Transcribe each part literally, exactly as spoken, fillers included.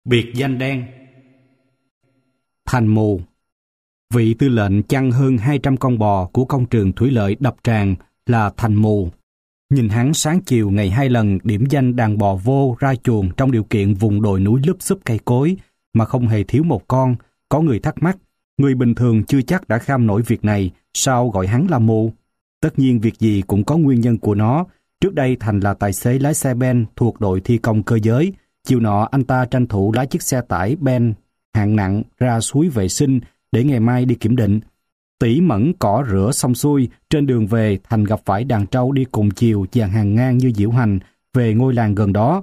Biệt danh đen. Thành mù. Vị tư lệnh chăn hơn hai trăm con bò của công trường thủy lợi đập tràn là thành mù. Nhìn hắn sáng chiều ngày hai lần điểm danh đàn bò vô ra chuồng trong điều kiện vùng đồi núi lúp xúp cây cối mà không hề thiếu một con. Có người thắc mắc, người bình thường chưa chắc đã kham nổi việc này, sao gọi hắn là mù? Tất nhiên việc gì cũng có nguyên nhân của nó. Trước đây Thành là tài xế lái xe ben thuộc đội thi công cơ giới. Chiều nọ anh ta tranh thủ lái chiếc xe tải ben hạng nặng ra suối vệ sinh để ngày mai đi kiểm định. Tỉ mẩn cỏ rửa xong xuôi, trên đường về Thành gặp phải đàn trâu đi cùng chiều dàn hàng ngang như diễu hành về ngôi làng gần đó.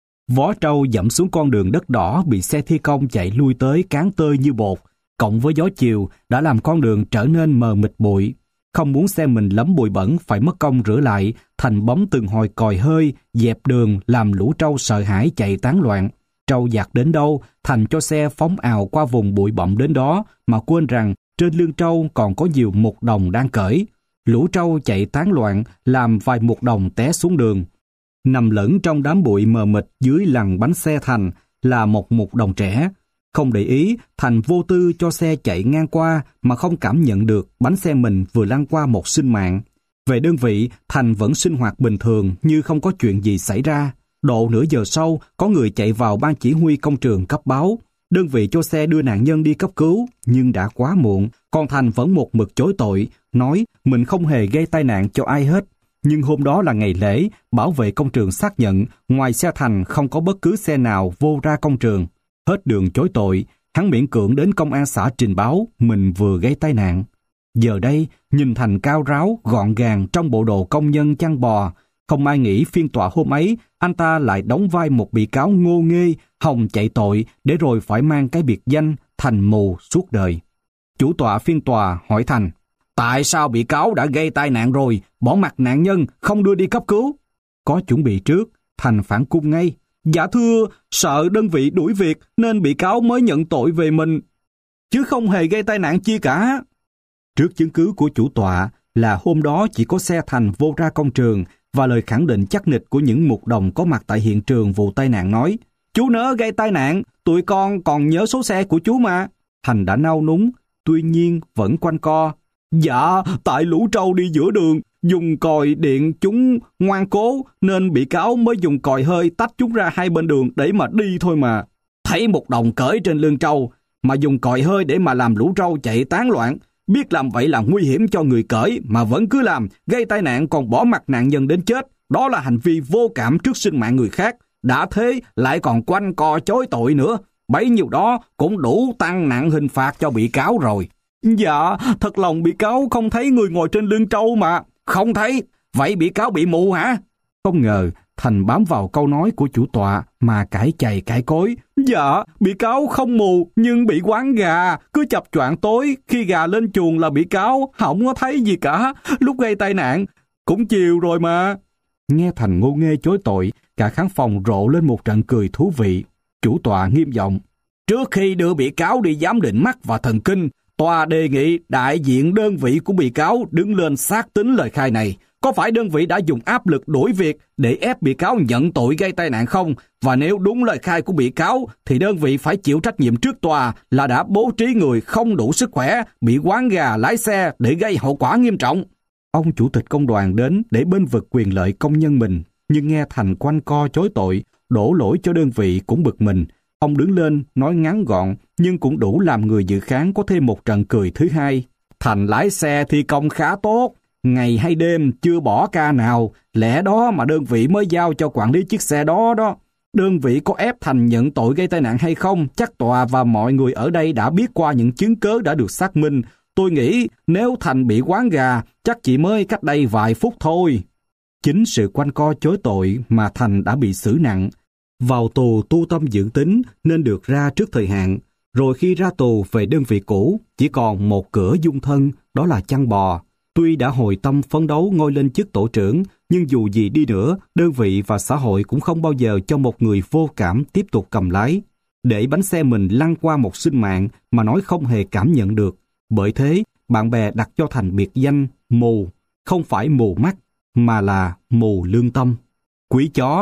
Vó trâu dẫm xuống con đường đất đỏ bị xe thi công chạy lui tới cán tơi như bột, cộng với gió chiều đã làm con đường trở nên mờ mịt bụi. Không muốn xe mình lấm bụi bẩn phải mất công rửa lại, Thành bấm từng hồi còi hơi, dẹp đường làm lũ trâu sợ hãi chạy tán loạn. Trâu dạt đến đâu, Thành cho xe phóng ào qua vùng bụi bặm đến đó, mà quên rằng trên lưng trâu còn có nhiều mục đồng đang cởi. Lũ trâu chạy tán loạn, làm vài mục đồng té xuống đường. Nằm lẫn trong đám bụi mờ mịt dưới lằn bánh xe Thành là một mục đồng trẻ. Không để ý, Thành vô tư cho xe chạy ngang qua mà không cảm nhận được bánh xe mình vừa lăn qua một sinh mạng. Về đơn vị, Thành vẫn sinh hoạt bình thường như không có chuyện gì xảy ra. Độ nửa giờ sau, có người chạy vào ban chỉ huy công trường cấp báo. Đơn vị cho xe đưa nạn nhân đi cấp cứu, nhưng đã quá muộn. Còn Thành vẫn một mực chối tội, nói mình không hề gây tai nạn cho ai hết. Nhưng hôm đó là ngày lễ, bảo vệ công trường xác nhận ngoài xe Thành không có bất cứ xe nào vô ra công trường. Hết đường chối tội, hắn miễn cưỡng đến công an xã trình báo mình vừa gây tai nạn. Giờ đây, nhìn Thành cao ráo, gọn gàng trong bộ đồ công nhân chăn bò, không ai nghĩ phiên tòa hôm ấy anh ta lại đóng vai một bị cáo ngô nghê, hòng chạy tội để rồi phải mang cái biệt danh thành mù suốt đời. Chủ tọa phiên tòa hỏi Thành, tại sao bị cáo đã gây tai nạn rồi, bỏ mặc nạn nhân, không đưa đi cấp cứu? Có chuẩn bị trước, Thành phản cung ngay. Dạ thưa, sợ đơn vị đuổi việc nên bị cáo mới nhận tội về mình, chứ không hề gây tai nạn chi cả. Trước chứng cứ của chủ tọa là hôm đó chỉ có xe Thành vô ra công trường và lời khẳng định chắc nịch của những mục đồng có mặt tại hiện trường vụ tai nạn nói, chú nỡ gây tai nạn, tụi con còn nhớ số xe của chú mà. Thành đã nao núng, tuy nhiên vẫn quanh co. Dạ, tại lũ trâu đi giữa đường, dùng còi điện chúng ngoan cố nên bị cáo mới dùng còi hơi tách chúng ra hai bên đường để mà đi thôi mà. Thấy một đồng cởi trên lưng trâu mà dùng còi hơi để mà làm lũ trâu chạy tán loạn, biết làm vậy là nguy hiểm cho người cởi mà vẫn cứ làm, gây tai nạn còn bỏ mặc nạn nhân đến chết. Đó là hành vi vô cảm trước sinh mạng người khác. Đã thế lại còn quanh co chối tội nữa. Bấy nhiêu đó cũng đủ tăng nặng hình phạt cho bị cáo rồi. Dạ, thật lòng bị cáo không thấy người ngồi trên lưng trâu mà. Không thấy? Vậy bị cáo bị mù hả? Không ngờ Thành bám vào câu nói của chủ tọa mà cãi chày cãi cối. Dạ, bị cáo không mù nhưng bị quán gà, cứ chập choạng tối, khi gà lên chuồng là bị cáo không có thấy gì cả. Lúc gây tai nạn cũng chiều rồi mà. Nghe Thành ngô nghê chối tội, cả khán phòng rộ lên một trận cười thú vị. Chủ tọa nghiêm giọng, trước khi đưa bị cáo đi giám định mắt và thần kinh, tòa đề nghị đại diện đơn vị của bị cáo đứng lên xác tín lời khai này. Có phải đơn vị đã dùng áp lực đuổi việc để ép bị cáo nhận tội gây tai nạn không? Và nếu đúng lời khai của bị cáo thì đơn vị phải chịu trách nhiệm trước tòa là đã bố trí người không đủ sức khỏe, bị quán gà lái xe để gây hậu quả nghiêm trọng. Ông chủ tịch công đoàn đến để bênh vực quyền lợi công nhân mình, nhưng nghe Thành quanh co chối tội, đổ lỗi cho đơn vị cũng bực mình. Ông đứng lên nói ngắn gọn nhưng cũng đủ làm người dự khán có thêm một trận cười thứ hai. Thành lái xe thi công khá tốt, ngày hay đêm chưa bỏ ca nào, lẽ đó mà đơn vị mới giao cho quản lý chiếc xe đó đó. Đơn vị có ép Thành nhận tội gây tai nạn hay không, chắc tòa và mọi người ở đây đã biết qua những chứng cớ đã được xác minh. Tôi nghĩ nếu Thành bị quán gà, chắc chỉ mới cách đây vài phút thôi. Chính sự quanh co chối tội mà Thành đã bị xử nặng. Vào tù tu tâm dưỡng tính nên được ra trước thời hạn. Rồi khi ra tù về đơn vị cũ, chỉ còn một cửa dung thân, đó là chăn bò. Tuy đã hồi tâm phấn đấu ngôi lên chức tổ trưởng, nhưng dù gì đi nữa, đơn vị và xã hội cũng không bao giờ cho một người vô cảm tiếp tục cầm lái. Để bánh xe mình lăn qua một sinh mạng mà nói không hề cảm nhận được. Bởi thế, bạn bè đặt cho Thành biệt danh mù, không phải mù mắt, mà là mù lương tâm. Quý chó.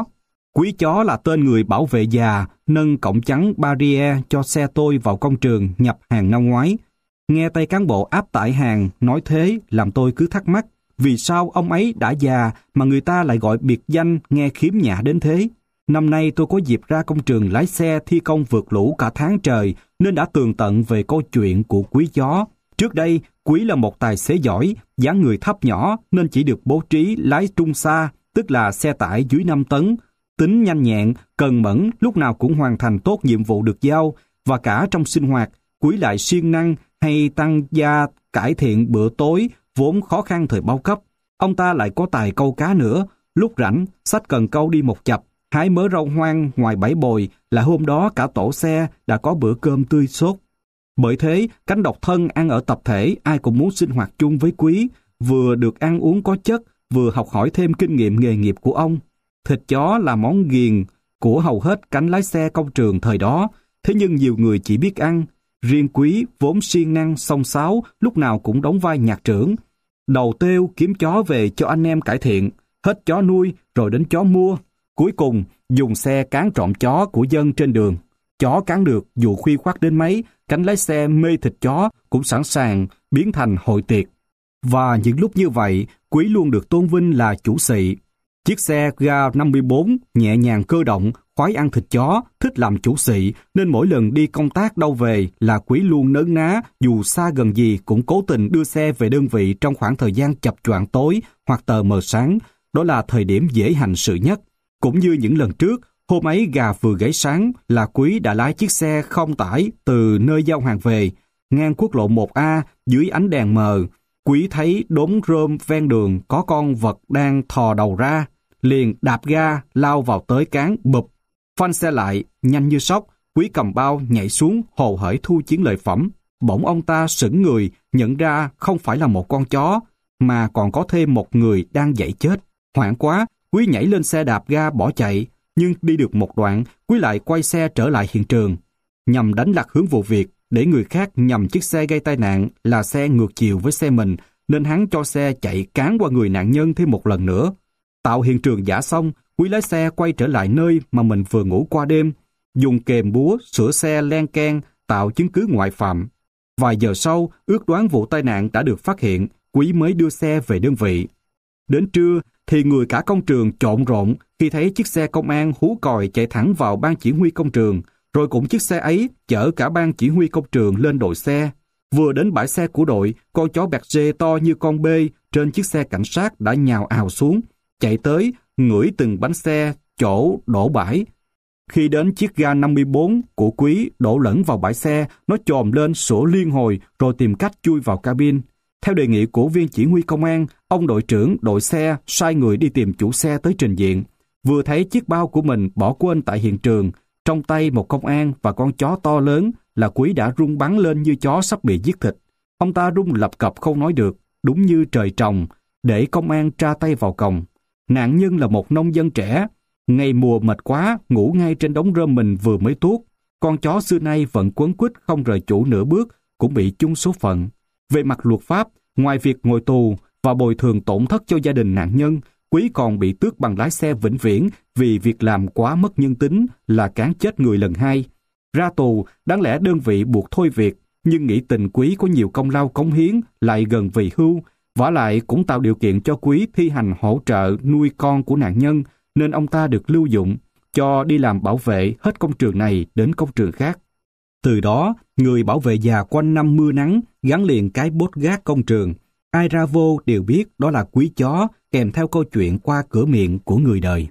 Quý chó là tên người bảo vệ già nâng cổng trắng barrier cho xe tôi vào công trường nhập hàng năm ngoái. Nghe tay cán bộ áp tải hàng nói thế làm tôi cứ thắc mắc vì sao ông ấy đã già mà người ta lại gọi biệt danh nghe khiếm nhã đến thế. Năm nay tôi có dịp ra công trường lái xe thi công vượt lũ cả tháng trời nên đã tường tận về câu chuyện của Quý chó. Trước đây, Quý là một tài xế giỏi, dáng người thấp nhỏ nên chỉ được bố trí lái trung xa, tức là xe tải dưới năm tấn. Tính nhanh nhẹn, cần mẫn, lúc nào cũng hoàn thành tốt nhiệm vụ được giao, và cả trong sinh hoạt, Quý lại siêng năng hay tăng gia cải thiện bữa tối vốn khó khăn thời bao cấp. Ông ta lại có tài câu cá nữa, lúc rảnh, xách cần câu đi một chập, hái mớ rau hoang ngoài bãi bồi là hôm đó cả tổ xe đã có bữa cơm tươi sốt. Bởi thế, cánh độc thân ăn ở tập thể ai cũng muốn sinh hoạt chung với Quý, vừa được ăn uống có chất, vừa học hỏi thêm kinh nghiệm nghề nghiệp của ông. Thịt chó là món ghiền của hầu hết cánh lái xe công trường thời đó, thế nhưng nhiều người chỉ biết ăn. Riêng Quý vốn siêng năng xông xáo, lúc nào cũng đóng vai nhạc trưởng. Đầu têu kiếm chó về cho anh em cải thiện, hết chó nuôi rồi đến chó mua. Cuối cùng dùng xe cán trộm chó của dân trên đường. Chó cán được dù khuya khoắt đến mấy, cánh lái xe mê thịt chó cũng sẵn sàng biến thành hội tiệc. Và những lúc như vậy, Quý luôn được tôn vinh là chủ xị. Chiếc xe ga năm mươi bốn nhẹ nhàng cơ động, khoái ăn thịt chó, thích làm chủ xị, nên mỗi lần đi công tác đâu về là Quý luôn nớn ná, dù xa gần gì cũng cố tình đưa xe về đơn vị trong khoảng thời gian chập choạng tối hoặc tờ mờ sáng. Đó là thời điểm dễ hành sự nhất. Cũng như những lần trước, hôm ấy gà vừa gáy sáng là Quý đã lái chiếc xe không tải từ nơi giao hàng về. Ngang quốc lộ một A, dưới ánh đèn mờ, Quý thấy đốm rơm ven đường có con vật đang thò đầu ra, liền đạp ga lao vào tới cán bụp. Phanh xe lại, nhanh như sóc, Quý cầm bao nhảy xuống hồ hởi thu chiến lợi phẩm. Bỗng ông ta sững người, nhận ra không phải là một con chó, mà còn có thêm một người đang dãy chết. Hoảng quá, Quý nhảy lên xe đạp ga bỏ chạy, nhưng đi được một đoạn, Quý lại quay xe trở lại hiện trường. Nhằm đánh lạc hướng vụ việc, để người khác nhầm chiếc xe gây tai nạn là xe ngược chiều với xe mình, nên hắn cho xe chạy cán qua người nạn nhân thêm một lần nữa. Tạo hiện trường giả xong, Quý lái xe quay trở lại nơi mà mình vừa ngủ qua đêm, dùng kềm búa sửa xe len keng, tạo chứng cứ ngoại phạm. Vài giờ sau, ước đoán vụ tai nạn đã được phát hiện, Quý mới đưa xe về đơn vị. Đến trưa thì người cả công trường trộn rộn khi thấy chiếc xe công an hú còi chạy thẳng vào ban chỉ huy công trường, rồi cũng chiếc xe ấy chở cả ban chỉ huy công trường lên đội xe. Vừa đến bãi xe của đội, con chó Berger to như con bê trên chiếc xe cảnh sát đã nhào ào xuống, chạy tới, ngửi từng bánh xe, chỗ đổ bãi. Khi đến chiếc ga năm mươi bốn của Quý đổ lẫn vào bãi xe, nó chồm lên sủa liên hồi rồi tìm cách chui vào cabin. Theo đề nghị của viên chỉ huy công an, ông đội trưởng đội xe sai người đi tìm chủ xe tới trình diện. Vừa thấy chiếc bao của mình bỏ quên tại hiện trường, trong tay một công an và con chó to lớn là Quý đã rung bắn lên như chó sắp bị giết thịt. Ông ta rung lập cập không nói được, đúng như trời trồng, để công an tra tay vào còng. Nạn nhân là một nông dân trẻ, ngày mùa mệt quá, ngủ ngay trên đống rơm mình vừa mới tuốt. Con chó xưa nay vẫn quấn quýt không rời chủ nửa bước, cũng bị chung số phận. Về mặt luật pháp, ngoài việc ngồi tù và bồi thường tổn thất cho gia đình nạn nhân, Quý còn bị tước bằng lái xe vĩnh viễn vì việc làm quá mất nhân tính là cán chết người lần hai. Ra tù, đáng lẽ đơn vị buộc thôi việc, nhưng nghĩ tình Quý có nhiều công lao cống hiến lại gần về hưu, vả lại cũng tạo điều kiện cho Quý thi hành hỗ trợ nuôi con của nạn nhân, nên ông ta được lưu dụng, cho đi làm bảo vệ hết công trường này đến công trường khác. Từ đó, người bảo vệ già quanh năm mưa nắng gắn liền cái bốt gác công trường. Ai ra vô đều biết đó là Quý chó, kèm theo câu chuyện qua cửa miệng của người đời.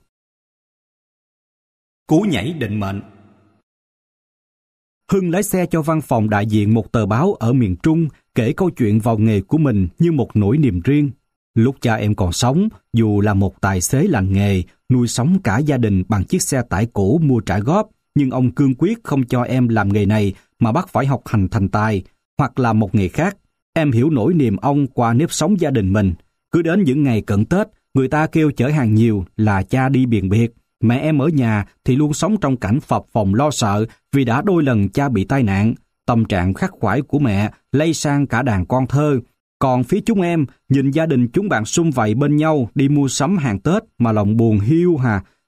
Cú nhảy định mệnh. Hưng lái xe cho văn phòng đại diện một tờ báo ở miền Trung, kể câu chuyện vào nghề của mình như một nỗi niềm riêng. Lúc cha em còn sống, dù là một tài xế lành nghề, nuôi sống cả gia đình bằng chiếc xe tải cũ mua trả góp, nhưng ông cương quyết không cho em làm nghề này mà bắt phải học hành thành tài, hoặc làm một nghề khác. Em hiểu nỗi niềm ông qua nếp sống gia đình mình. Cứ đến những ngày cận Tết, người ta kêu chở hàng nhiều là cha đi biền biệt. Mẹ em ở nhà thì luôn sống trong cảnh phập phồng lo sợ vì đã đôi lần cha bị tai nạn. Tâm trạng khắc khoải của mẹ lây sang cả đàn con thơ. Còn phía chúng em, nhìn gia đình chúng bạn sum vầy bên nhau đi mua sắm hàng Tết mà lòng buồn hiu hà.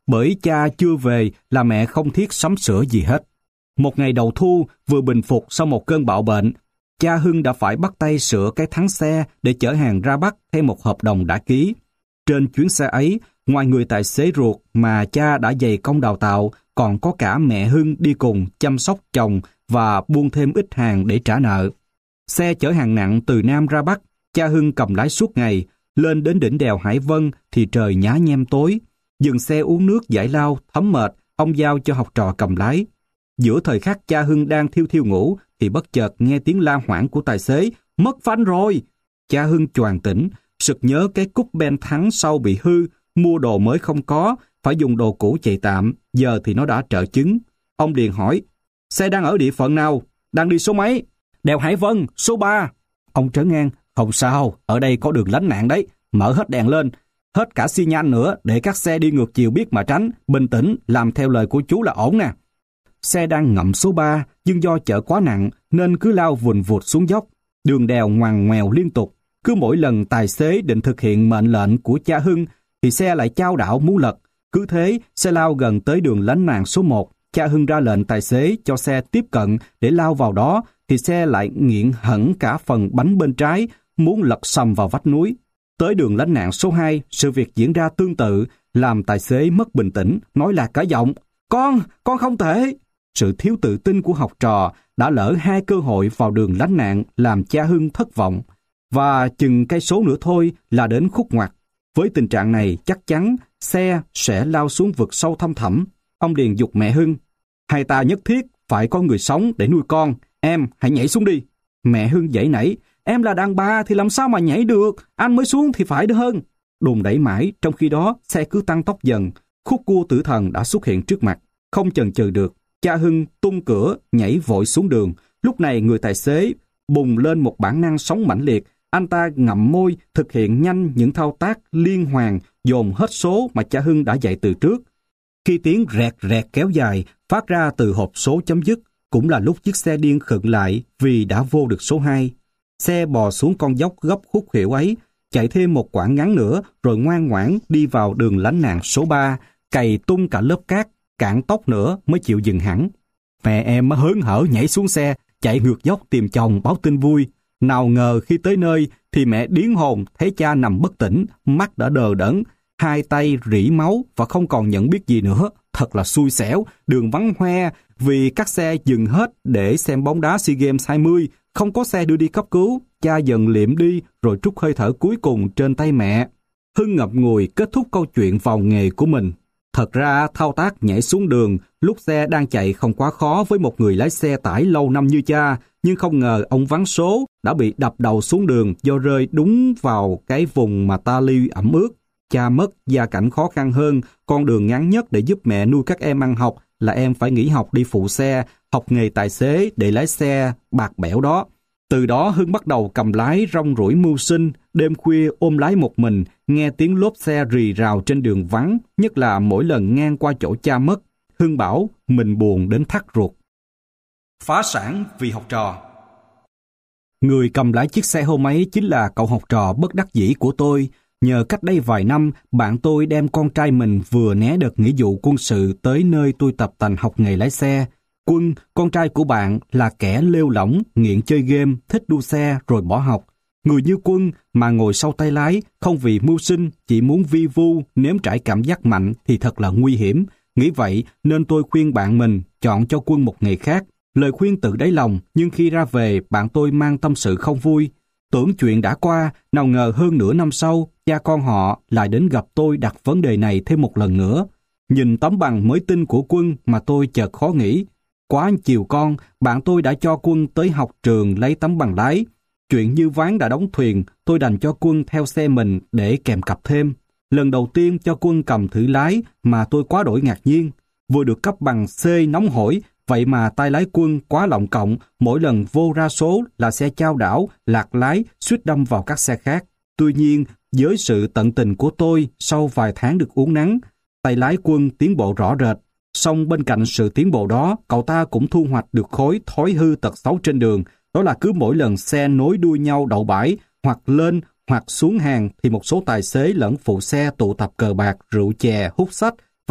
Bởi cha chưa về là mẹ không thiết sắm sửa gì hết. Một ngày đầu thu, vừa bình phục sau một cơn bạo bệnh, cha Hưng đã phải bắt tay sửa cái thắng xe để chở hàng ra Bắc theo một hợp đồng đã ký. Trên chuyến xe ấy, ngoài người tài xế ruột mà cha đã dày công đào tạo, còn có cả mẹ Hưng đi cùng chăm sóc chồng và buôn thêm ít hàng để trả nợ. Xe chở hàng nặng từ Nam ra Bắc, cha Hưng cầm lái suốt ngày. Lên đến đỉnh đèo Hải Vân thì trời nhá nhem tối. Dừng xe uống nước giải lao, thấm mệt, ông giao cho học trò cầm lái. Giữa thời khắc cha Hưng đang thiêu thiêu ngủ thì bất chợt nghe tiếng la hoảng của tài xế. Mất phanh rồi! Cha Hưng choàng tỉnh, sực nhớ cái cúp ben thắng sau bị hư, mua đồ mới không có, phải dùng đồ cũ chạy tạm, giờ thì nó đã trợ chứng. Ông liền hỏi, xe đang ở địa phận nào? Đang đi số mấy? Đèo Hải Vân, số ba. Ông trấn an, không sao, ở đây có đường lánh nạn đấy, mở hết đèn lên, hết cả xi nhan nữa để các xe đi ngược chiều biết mà tránh, bình tĩnh, làm theo lời của chú là ổn nè. Xe đang ngậm số ba, nhưng do chở quá nặng nên cứ lao vùn vụt xuống dốc, đường đèo ngoằn ngoèo liên tục. Cứ mỗi lần tài xế định thực hiện mệnh lệnh của cha Hưng thì xe lại chao đảo muốn lật. Cứ thế, xe lao gần tới đường lánh nạn số một, cha Hưng ra lệnh tài xế cho xe tiếp cận để lao vào đó, thì xe lại nghiện hẳn cả phần bánh bên trái, muốn lật sầm vào vách núi. Tới đường lánh nạn số hai, sự việc diễn ra tương tự, làm tài xế mất bình tĩnh, nói lạc cả giọng. Con, con không thể. Sự thiếu tự tin của học trò đã lỡ hai cơ hội vào đường lánh nạn làm cha Hưng thất vọng. Và chừng cây số nữa thôi là đến khúc ngoặt. Với tình trạng này chắc chắn xe sẽ lao xuống vực sâu thăm thẳm. Ông liền giục mẹ Hưng. Hai ta nhất thiết phải có người sống để nuôi con. Em hãy nhảy xuống đi. Mẹ Hưng giãy nảy. Em là đàn bà thì làm sao mà nhảy được? Anh mới xuống thì phải hơn. Đùn đẩy mãi, trong khi đó xe cứ tăng tốc dần. Khúc cua tử thần đã xuất hiện trước mặt. Không chần chừ được, cha Hưng tung cửa nhảy vội xuống đường. Lúc này người tài xế bùng lên một bản năng sống mãnh liệt. Anh ta ngậm môi thực hiện nhanh những thao tác liên hoàn dồn hết số mà cha Hưng đã dạy từ trước. Khi tiếng rẹt rẹt kéo dài phát ra từ hộp số chấm dứt, cũng là lúc chiếc xe điên khựng lại vì đã vô được số hai. Xe bò xuống con dốc gấp khúc khuỷu ấy, chạy thêm một quãng ngắn nữa rồi ngoan ngoãn đi vào đường lánh nạn số ba, cày tung cả lớp cát, cạn tốc nữa mới chịu dừng hẳn. Mẹ em hớn hở nhảy xuống xe, chạy ngược dốc tìm chồng báo tin vui. Nào ngờ khi tới nơi thì mẹ điếng hồn thấy cha nằm bất tỉnh, mắt đã đờ đẫn, hai tay rỉ máu và không còn nhận biết gì nữa. Thật là xui xẻo, đường vắng hoe vì các xe dừng hết để xem bóng đá SEA Games hai mươi, không có xe đưa đi cấp cứu. Cha dần liệm đi rồi trút hơi thở cuối cùng trên tay mẹ. Hưng ngậm ngùi kết thúc câu chuyện vào nghề của mình. Thật ra thao tác nhảy xuống đường lúc xe đang chạy không quá khó với một người lái xe tải lâu năm như cha, nhưng không ngờ ông vắng số đã bị đập đầu xuống đường do rơi đúng vào cái vùng mà ta li ẩm ướt. Cha mất, gia cảnh khó khăn hơn, con đường ngắn nhất để giúp mẹ nuôi các em ăn học là em phải nghỉ học đi phụ xe, học nghề tài xế để lái xe bạc bẽo đó. Từ đó Hưng bắt đầu cầm lái rong ruổi mưu sinh, đêm khuya ôm lái một mình, nghe tiếng lốp xe rì rào trên đường vắng, nhất là mỗi lần ngang qua chỗ cha mất. Hưng bảo mình buồn đến thắt ruột. Phá sản vì học trò. Người cầm lái chiếc xe hôm ấy chính là cậu học trò bất đắc dĩ của tôi. Nhờ cách đây vài năm, bạn tôi đem con trai mình vừa né đợt nghĩa vụ quân sự tới nơi tôi tập tành học nghề lái xe. Quân, con trai của bạn, là kẻ lêu lỏng, nghiện chơi game, thích đua xe rồi bỏ học. Người như Quân mà ngồi sau tay lái, không vì mưu sinh, chỉ muốn vi vu, nếm trải cảm giác mạnh thì thật là nguy hiểm. Nghĩ vậy nên tôi khuyên bạn mình chọn cho Quân một nghề khác. Lời khuyên tự đáy lòng, nhưng khi ra về bạn tôi mang tâm sự không vui. Tưởng chuyện đã qua, nào ngờ hơn nửa năm sau, cha con họ lại đến gặp tôi đặt vấn đề này thêm một lần nữa. Nhìn tấm bằng mới tin của Quân mà tôi chợt khó nghĩ. Quá chiều con, bạn tôi đã cho Quân tới học trường lấy tấm bằng lái. Chuyện như ván đã đóng thuyền, tôi đành cho Quân theo xe mình để kèm cặp thêm. Lần đầu tiên cho Quân cầm thử lái mà tôi quá đổi ngạc nhiên. Vừa được cấp bằng C nóng hổi, vậy mà tay lái Quân quá lọng cộng, mỗi lần vô ra số là xe chao đảo, lạc lái, suýt đâm vào các xe khác. Tuy nhiên, với sự tận tình của tôi, sau vài tháng được uốn nắn, tay lái Quân tiến bộ rõ rệt. Song bên cạnh sự tiến bộ đó, cậu ta cũng thu hoạch được khối thói hư tật xấu trên đường. Đó là cứ mỗi lần xe nối đuôi nhau đậu bãi, hoặc lên hoặc xuống hàng, thì một số tài xế lẫn phụ xe tụ tập cờ bạc, rượu chè, hút sách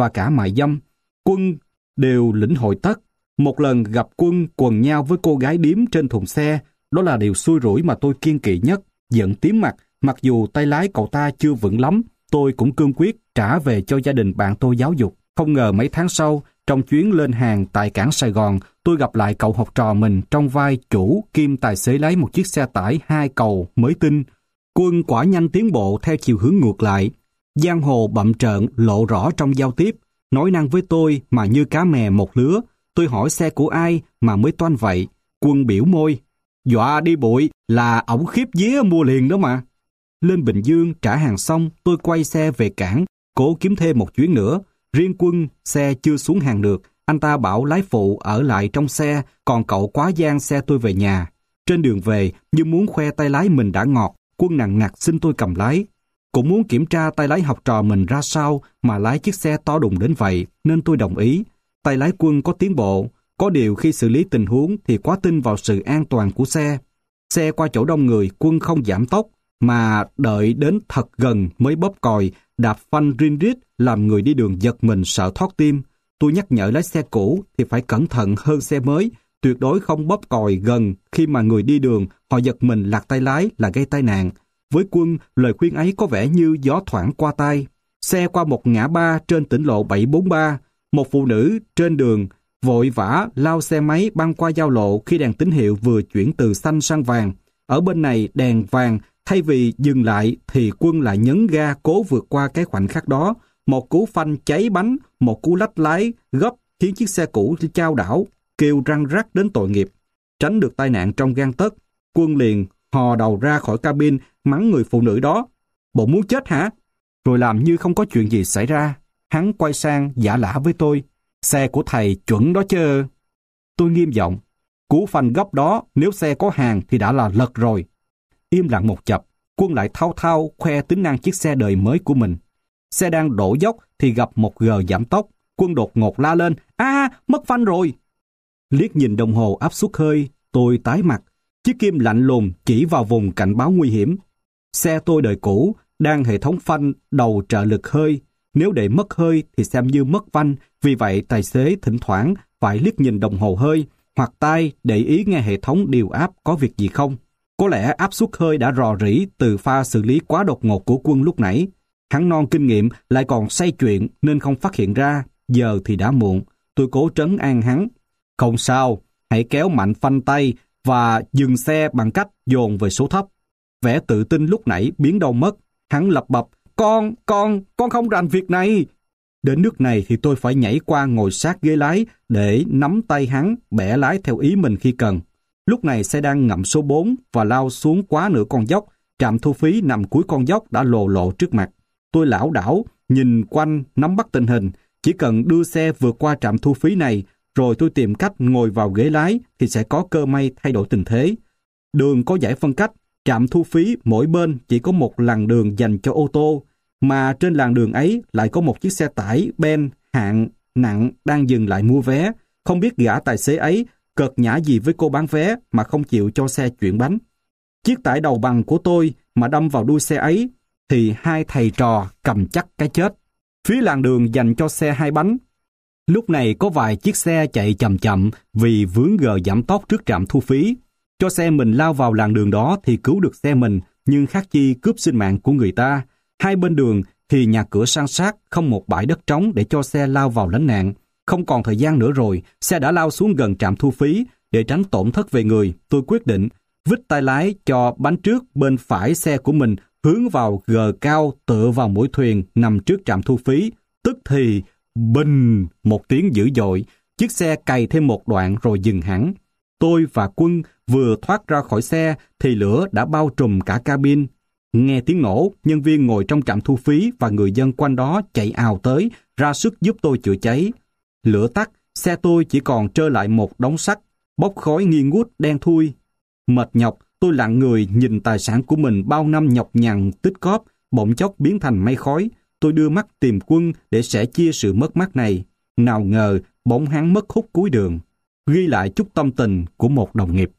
và cả mại dâm. Quân đều lĩnh hội tất. Một lần gặp Quân quần nhau với cô gái điếm trên thùng xe, đó là điều xui rủi mà tôi kiêng kỵ nhất. Giận tím mặt, mặc dù tay lái cậu ta chưa vững lắm, tôi cũng cương quyết trả về cho gia đình bạn tôi giáo dục. Không ngờ mấy tháng sau, trong chuyến lên hàng tại cảng Sài Gòn, tôi gặp lại cậu học trò mình trong vai chủ kiêm tài xế lái một chiếc xe tải hai cầu mới tinh. Quân quả nhanh tiến bộ theo chiều hướng ngược lại. Giang hồ bậm trợn lộ rõ trong giao tiếp, nói năng với tôi mà như cá mè một lứa. Tôi hỏi xe của ai mà mới toan vậy. Quân biểu môi, dọa đi bụi là ổng khiếp vía mua liền đó mà. Lên Bình Dương trả hàng xong, tôi quay xe về cảng, cố kiếm thêm một chuyến nữa. Riêng Quân, xe chưa xuống hàng được, anh ta bảo lái phụ ở lại trong xe, còn cậu quá giang xe tôi về nhà. Trên đường về, như muốn khoe tay lái mình đã ngọt, Quân nằng nặc xin tôi cầm lái. Cũng muốn kiểm tra tay lái học trò mình ra sao mà lái chiếc xe to đùng đến vậy, nên tôi đồng ý. Tay lái Quân có tiến bộ, có điều khi xử lý tình huống thì quá tin vào sự an toàn của xe. Xe qua chỗ đông người, Quân không giảm tốc, mà đợi đến thật gần mới bóp còi, đạp phanh rin rít làm người đi đường giật mình sợ thoát tim. Tôi nhắc nhở lái xe cũ thì phải cẩn thận hơn xe mới, tuyệt đối không bóp còi gần khi mà người đi đường họ giật mình lạc tay lái là gây tai nạn. Với Quân, lời khuyên ấy có vẻ như gió thoảng qua tai. Xe qua một ngã ba trên tỉnh lộ bảy bốn ba, một phụ nữ trên đường vội vã lao xe máy băng qua giao lộ khi đèn tín hiệu vừa chuyển từ xanh sang vàng. Ở bên này đèn vàng, thay vì dừng lại thì Quân lại nhấn ga cố vượt qua cái khoảnh khắc đó. Một cú phanh cháy bánh, một cú lách lái gấp khiến chiếc xe cũ chao đảo, kêu răng rắc đến tội nghiệp. Tránh được tai nạn trong gang tấc, Quân liền hò đầu ra khỏi cabin mắng người phụ nữ đó. Bộ muốn chết hả? Rồi làm như không có chuyện gì xảy ra. Hắn quay sang giả lả với tôi. Xe của thầy chuẩn đó chứ. Tôi nghiêm giọng. Cú phanh gấp đó nếu xe có hàng thì đã là lật rồi. Im lặng một chập, Quân lại thao thao khoe tính năng chiếc xe đời mới của mình. Xe đang đổ dốc thì gặp một gờ giảm tốc. Quân đột ngột la lên. À, mất phanh rồi. Liếc nhìn đồng hồ áp suất hơi, tôi tái mặt. Chiếc kim lạnh lùng chỉ vào vùng cảnh báo nguy hiểm. Xe tôi đời cũ, đang hệ thống phanh đầu trợ lực hơi. Nếu để mất hơi thì xem như mất phanh, vì vậy tài xế thỉnh thoảng phải liếc nhìn đồng hồ hơi, hoặc tai để ý nghe hệ thống điều áp có việc gì không. Có lẽ áp suất hơi đã rò rỉ từ pha xử lý quá đột ngột của Quân lúc nãy. Hắn non kinh nghiệm lại còn say chuyện nên không phát hiện ra, giờ thì đã muộn. Tôi cố trấn an hắn. Không sao, hãy kéo mạnh phanh tay và dừng xe bằng cách dồn về số thấp. Vẻ tự tin lúc nãy biến đâu mất. Hắn lập bập, con, con, con không rành việc này. Đến nước này thì tôi phải nhảy qua ngồi sát ghế lái để nắm tay hắn, bẻ lái theo ý mình khi cần. Lúc này xe đang ngậm số bốn và lao xuống quá nửa con dốc. Trạm thu phí nằm cuối con dốc đã lồ lộ trước mặt. Tôi lảo đảo, nhìn quanh, nắm bắt tình hình. Chỉ cần đưa xe vượt qua trạm thu phí này, rồi tôi tìm cách ngồi vào ghế lái thì sẽ có cơ may thay đổi tình thế. Đường có dải phân cách, trạm thu phí mỗi bên chỉ có một làn đường dành cho ô tô, mà trên làn đường ấy lại có một chiếc xe tải Ben hạng nặng đang dừng lại mua vé. Không biết gã tài xế ấy cợt nhã gì với cô bán vé mà không chịu cho xe chuyển bánh. Chiếc tải đầu bằng của tôi mà đâm vào đuôi xe ấy thì hai thầy trò cầm chắc cái chết. Phía làn đường dành cho xe hai bánh. Lúc này có vài chiếc xe chạy chậm chậm vì vướng gờ giảm tốc trước trạm thu phí. Cho xe mình lao vào làn đường đó thì cứu được xe mình, nhưng khác chi cướp sinh mạng của người ta. Hai bên đường thì nhà cửa san sát, không một bãi đất trống để cho xe lao vào lánh nạn. Không còn thời gian nữa rồi, xe đã lao xuống gần trạm thu phí. Để tránh tổn thất về người, tôi quyết định vít tay lái cho bánh trước bên phải xe của mình hướng vào gờ cao tựa vào mũi thuyền nằm trước trạm thu phí. Tức thì bình một tiếng dữ dội, chiếc xe cày thêm một đoạn rồi dừng hẳn. Tôi và Quân vừa thoát ra khỏi xe thì lửa đã bao trùm cả cabin. Nghe tiếng nổ, nhân viên ngồi trong trạm thu phí và người dân quanh đó chạy ào tới, ra sức giúp tôi chữa cháy. Lửa tắt, xe tôi chỉ còn trơ lại một đống sắt, bốc khói nghi ngút đen thui. Mệt nhọc, tôi lặng người nhìn tài sản của mình bao năm nhọc nhằn tích cóp, bỗng chốc biến thành mây khói. Tôi đưa mắt tìm Quân để sẻ chia sự mất mát này. Nào ngờ, bỗng hắn mất hút cuối đường. Ghi lại chút tâm tình của một đồng nghiệp.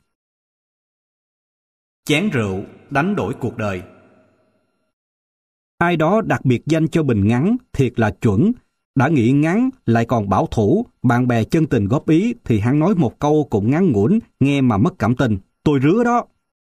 Chén rượu đánh đổi cuộc đời. Ai đó đặc biệt danh cho bình ngắn, thiệt là chuẩn. Đã nghĩ ngắn lại còn bảo thủ, bạn bè chân tình góp ý thì hắn nói một câu cũng ngắn ngủn, nghe mà mất cảm tình. Tôi rứa đó.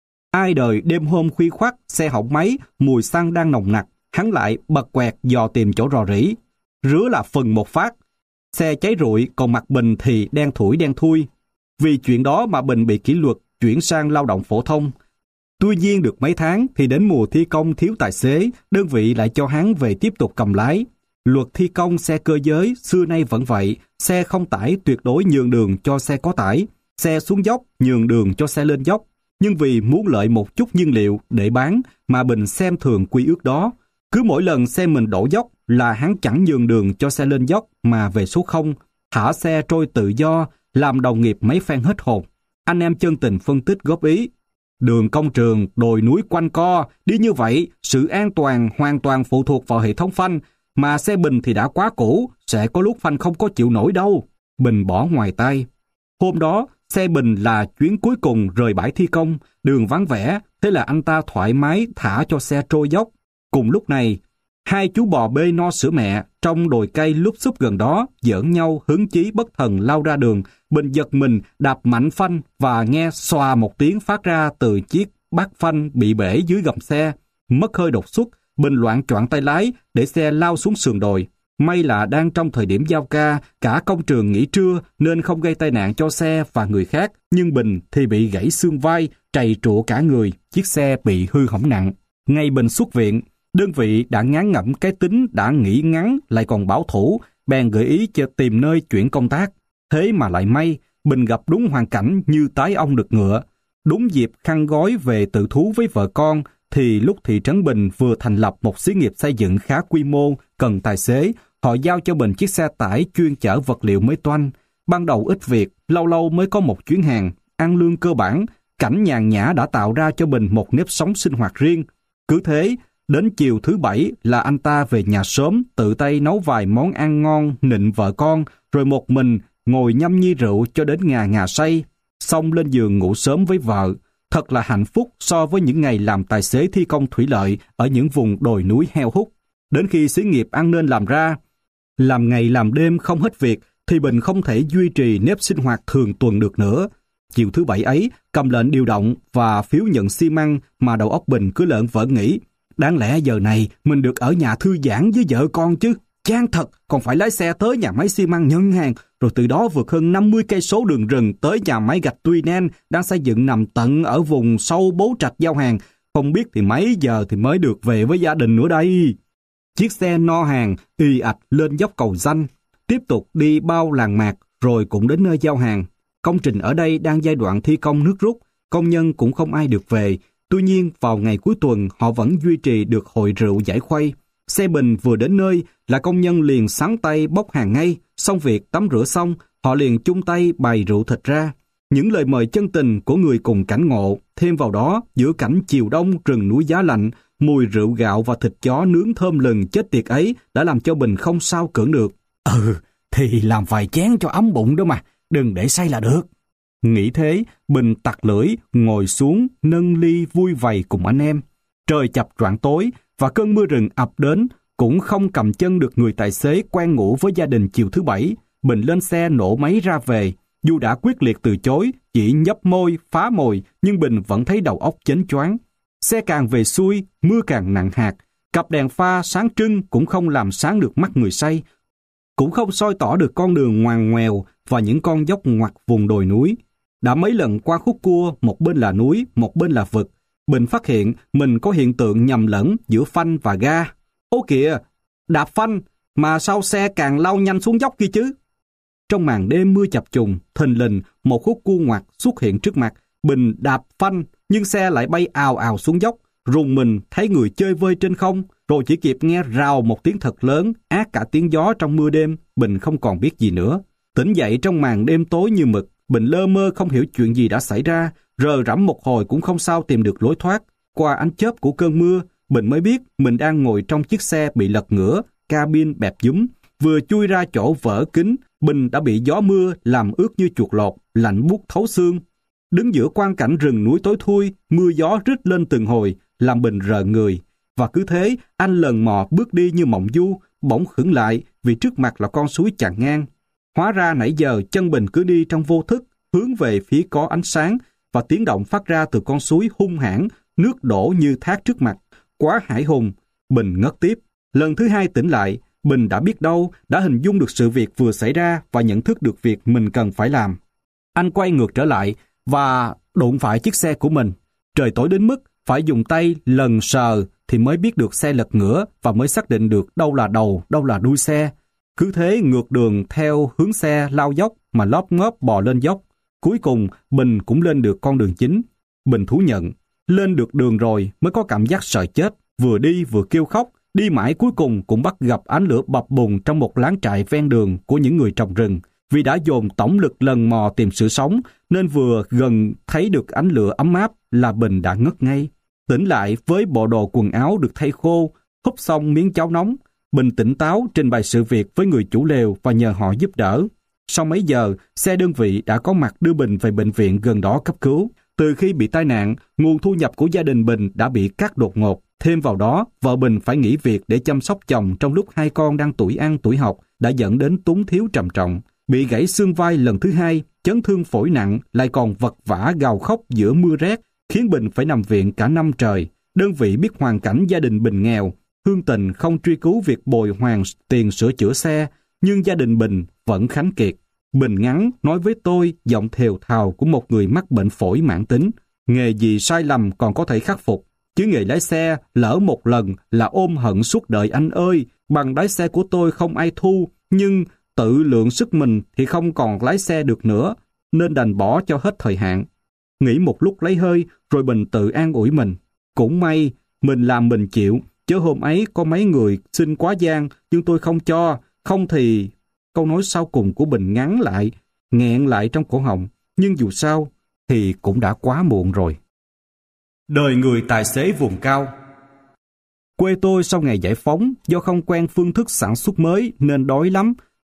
Ai đời đêm hôm khuya khoắt, xe hỏng máy, mùi xăng đang nồng nặc, hắn lại bật quẹt dò tìm chỗ rò rỉ. Rứa là phần một phát. Xe cháy rụi, còn mặt Bình thì đen thủi đen thui. Vì chuyện đó mà Bình bị kỷ luật, chuyển sang lao động phổ thông. Tuy nhiên được mấy tháng thì đến mùa thi công thiếu tài xế, đơn vị lại cho hắn về tiếp tục cầm lái. Luật thi công xe cơ giới xưa nay vẫn vậy, xe không tải tuyệt đối nhường đường cho xe có tải, xe xuống dốc nhường đường cho xe lên dốc. Nhưng vì muốn lợi một chút nhiên liệu để bán mà Bình xem thường quy ước đó. Cứ mỗi lần xe mình đổ dốc là hắn chẳng nhường đường cho xe lên dốc mà về số không, thả xe trôi tự do, làm đồng nghiệp mấy phen hết hồn. Anh em chân tình phân tích góp ý. Đường công trường, đồi núi quanh co, đi như vậy, sự an toàn hoàn toàn phụ thuộc vào hệ thống phanh, mà xe Bình thì đã quá cũ, sẽ có lúc phanh không có chịu nổi đâu. Bình bỏ ngoài tay. Hôm đó, xe Bình là chuyến cuối cùng rời bãi thi công, đường vắng vẻ, thế là anh ta thoải mái thả cho xe trôi dốc. Cùng lúc này, hai chú bò bê no sữa mẹ trong đồi cây lúp xúp gần đó giỡn nhau hứng chí bất thần lao ra đường. Bình giật mình đạp mạnh phanh và nghe xòa một tiếng phát ra từ chiếc bát phanh bị bể dưới gầm xe. Mất hơi đột xuất, Bình loạng choạng tay lái để xe lao xuống sườn đồi. May là đang trong thời điểm giao ca, cả công trường nghỉ trưa nên không gây tai nạn cho xe và người khác. Nhưng Bình thì bị gãy xương vai, trầy trụa cả người, chiếc xe bị hư hỏng nặng. Ngày Bình xuất viện, đơn vị đã ngán ngẩm cái tính đã nghỉ ngắn lại còn bảo thủ, bèn gợi ý cho tìm nơi chuyển công tác. Thế mà lại may, Bình gặp đúng hoàn cảnh như tái ong đực ngựa. Đúng dịp khăn gói về tự thú với vợ con, thì lúc thị trấn Bình vừa thành lập một xí nghiệp xây dựng khá quy mô, cần tài xế, họ giao cho Bình chiếc xe tải chuyên chở vật liệu mới toanh. Ban đầu ít việc, lâu lâu mới có một chuyến hàng, ăn lương cơ bản, cảnh nhàn nhã đã tạo ra cho Bình một nếp sống sinh hoạt riêng. Cứ thế, đến chiều thứ bảy là anh ta về nhà sớm, tự tay nấu vài món ăn ngon nịnh vợ con, rồi một mình ngồi nhâm nhi rượu cho đến ngà ngà say, xong lên giường ngủ sớm với vợ. Thật là hạnh phúc so với những ngày làm tài xế thi công thủy lợi ở những vùng đồi núi heo hút. Đến khi xí nghiệp ăn nên làm ra, làm ngày làm đêm không hết việc, thì Bình không thể duy trì nếp sinh hoạt thường tuần được nữa. Chiều thứ bảy ấy, cầm lệnh điều động và phiếu nhận xi măng mà đầu óc Bình cứ lợn vợn nghĩ. Đáng lẽ giờ này mình được ở nhà thư giãn với vợ con chứ. Chán thật, còn phải lái xe tới nhà máy xi măng nhận hàng, rồi từ đó vượt hơn năm mươi cây số đường rừng tới nhà máy gạch Tuy Nen đang xây dựng nằm tận ở vùng sâu Bố Trạch giao hàng. Không biết thì mấy giờ thì mới được về với gia đình nữa đây. Chiếc xe no hàng ì ạch lên dốc cầu Danh, tiếp tục đi bao làng mạc rồi cũng đến nơi giao hàng. Công trình ở đây đang giai đoạn thi công nước rút, công nhân cũng không ai được về. Tuy nhiên vào ngày cuối tuần họ vẫn duy trì được hội rượu giải khuây. Xe Bình vừa đến nơi là công nhân liền sáng tay bốc hàng ngay, xong việc tắm rửa xong, họ liền chung tay bày rượu thịt ra. Những lời mời chân tình của người cùng cảnh ngộ, thêm vào đó giữa cảnh chiều đông rừng núi giá lạnh, mùi rượu gạo và thịt chó nướng thơm lừng chết tiệt ấy đã làm cho Bình không sao cưỡng được. Ừ, thì làm vài chén cho ấm bụng đó mà, đừng để say là được. Nghĩ thế, Bình tặc lưỡi, ngồi xuống, nâng ly vui vầy cùng anh em. Trời chập choạng tối, và cơn mưa rừng ập đến, cũng không cầm chân được người tài xế quen ngủ với gia đình chiều thứ bảy. Bình lên xe nổ máy ra về. Dù đã quyết liệt từ chối, chỉ nhấp môi, phá mồi, nhưng Bình vẫn thấy đầu óc chếnh choáng. Xe càng về xuôi, mưa càng nặng hạt. Cặp đèn pha sáng trưng cũng không làm sáng được mắt người say. Cũng không soi tỏ được con đường ngoằn ngoèo và những con dốc ngoặt vùng đồi núi. Đã mấy lần qua khúc cua, một bên là núi, một bên là vực. Bình phát hiện mình có hiện tượng nhầm lẫn giữa phanh và ga. Ô kìa, đạp phanh mà sao xe càng lao nhanh xuống dốc kia chứ? Trong màn đêm mưa chập trùng, thình lình một khúc cua ngoặt xuất hiện trước mặt. Bình đạp phanh nhưng xe lại bay ào ào xuống dốc. Rùng mình thấy người chơi vơi trên không, rồi chỉ kịp nghe rào một tiếng thật lớn, át cả tiếng gió trong mưa đêm. Bình không còn biết gì nữa. Tỉnh dậy trong màn đêm tối như mực, Bình lơ mơ không hiểu chuyện gì đã xảy ra, rờ rẫm một hồi cũng không sao tìm được lối thoát. Qua ánh chớp của cơn mưa, Bình mới biết mình đang ngồi trong chiếc xe bị lật ngửa, cabin bẹp dúm. Vừa chui ra chỗ vỡ kính, Bình đã bị gió mưa làm ướt như chuột lột, lạnh buốt thấu xương. Đứng giữa quang cảnh rừng núi tối thui, mưa gió rít lên từng hồi, làm Bình rờ người. Và cứ thế, anh lần mò bước đi như mộng du, bỗng khựng lại vì trước mặt là con suối chặn ngang. Hóa ra nãy giờ chân Bình cứ đi trong vô thức, hướng về phía có ánh sáng, và tiếng động phát ra từ con suối hung hãn, nước đổ như thác trước mặt. Quá hãi hùng, Bình ngất tiếp. Lần thứ hai tỉnh lại, Bình đã biết đâu, đã hình dung được sự việc vừa xảy ra và nhận thức được việc mình cần phải làm. Anh quay ngược trở lại và đụng phải chiếc xe của mình. Trời tối đến mức phải dùng tay lần sờ thì mới biết được xe lật ngửa và mới xác định được đâu là đầu, đâu là đuôi xe. Cứ thế ngược đường theo hướng xe lao dốc mà lóp ngóp bò lên dốc. Cuối cùng, Bình cũng lên được con đường chính. Bình thú nhận, lên được đường rồi mới có cảm giác sợ chết, vừa đi vừa kêu khóc, đi mãi cuối cùng cũng bắt gặp ánh lửa bập bùng trong một láng trại ven đường của những người trồng rừng. Vì đã dồn tổng lực lần mò tìm sự sống, nên vừa gần thấy được ánh lửa ấm áp là Bình đã ngất ngay. Tỉnh lại với bộ đồ quần áo được thay khô, húp xong miếng cháo nóng, Bình tỉnh táo trình bày sự việc với người chủ lều và nhờ họ giúp đỡ. Sau mấy giờ, xe đơn vị đã có mặt đưa Bình về bệnh viện gần đó cấp cứu. Từ khi bị tai nạn, nguồn thu nhập của gia đình Bình đã bị cắt đột ngột. Thêm vào đó, vợ Bình phải nghỉ việc để chăm sóc chồng trong lúc hai con đang tuổi ăn tuổi học đã dẫn đến túng thiếu trầm trọng. Bị gãy xương vai lần thứ hai, chấn thương phổi nặng, lại còn vật vã gào khóc giữa mưa rét, khiến Bình phải nằm viện cả năm trời. Đơn vị biết hoàn cảnh gia đình Bình nghèo, Hương Tình không truy cứu việc bồi hoàn tiền sửa chữa xe, nhưng gia đình Bình vẫn khánh kiệt. Bình ngắn nói với tôi giọng thều thào của một người mắc bệnh phổi mãn tính. Nghề gì sai lầm còn có thể khắc phục, chứ nghề lái xe lỡ một lần là ôm hận suốt đời anh ơi. Bằng lái xe của tôi không ai thu, nhưng tự lượng sức mình thì không còn lái xe được nữa, nên đành bỏ cho hết thời hạn. Nghĩ một lúc lấy hơi, rồi Bình tự an ủi mình. Cũng may, mình làm mình chịu, chứ hôm ấy có mấy người xin quá gian, nhưng tôi không cho, không thì... Câu nói sau cùng của Bình ngắn lại, nghẹn lại trong cổ họng, nhưng dù sao thì cũng đã quá muộn rồi. Đời người tài xế vùng cao. Quê tôi sau ngày giải phóng, do không quen phương thức sản xuất mới nên đói lắm.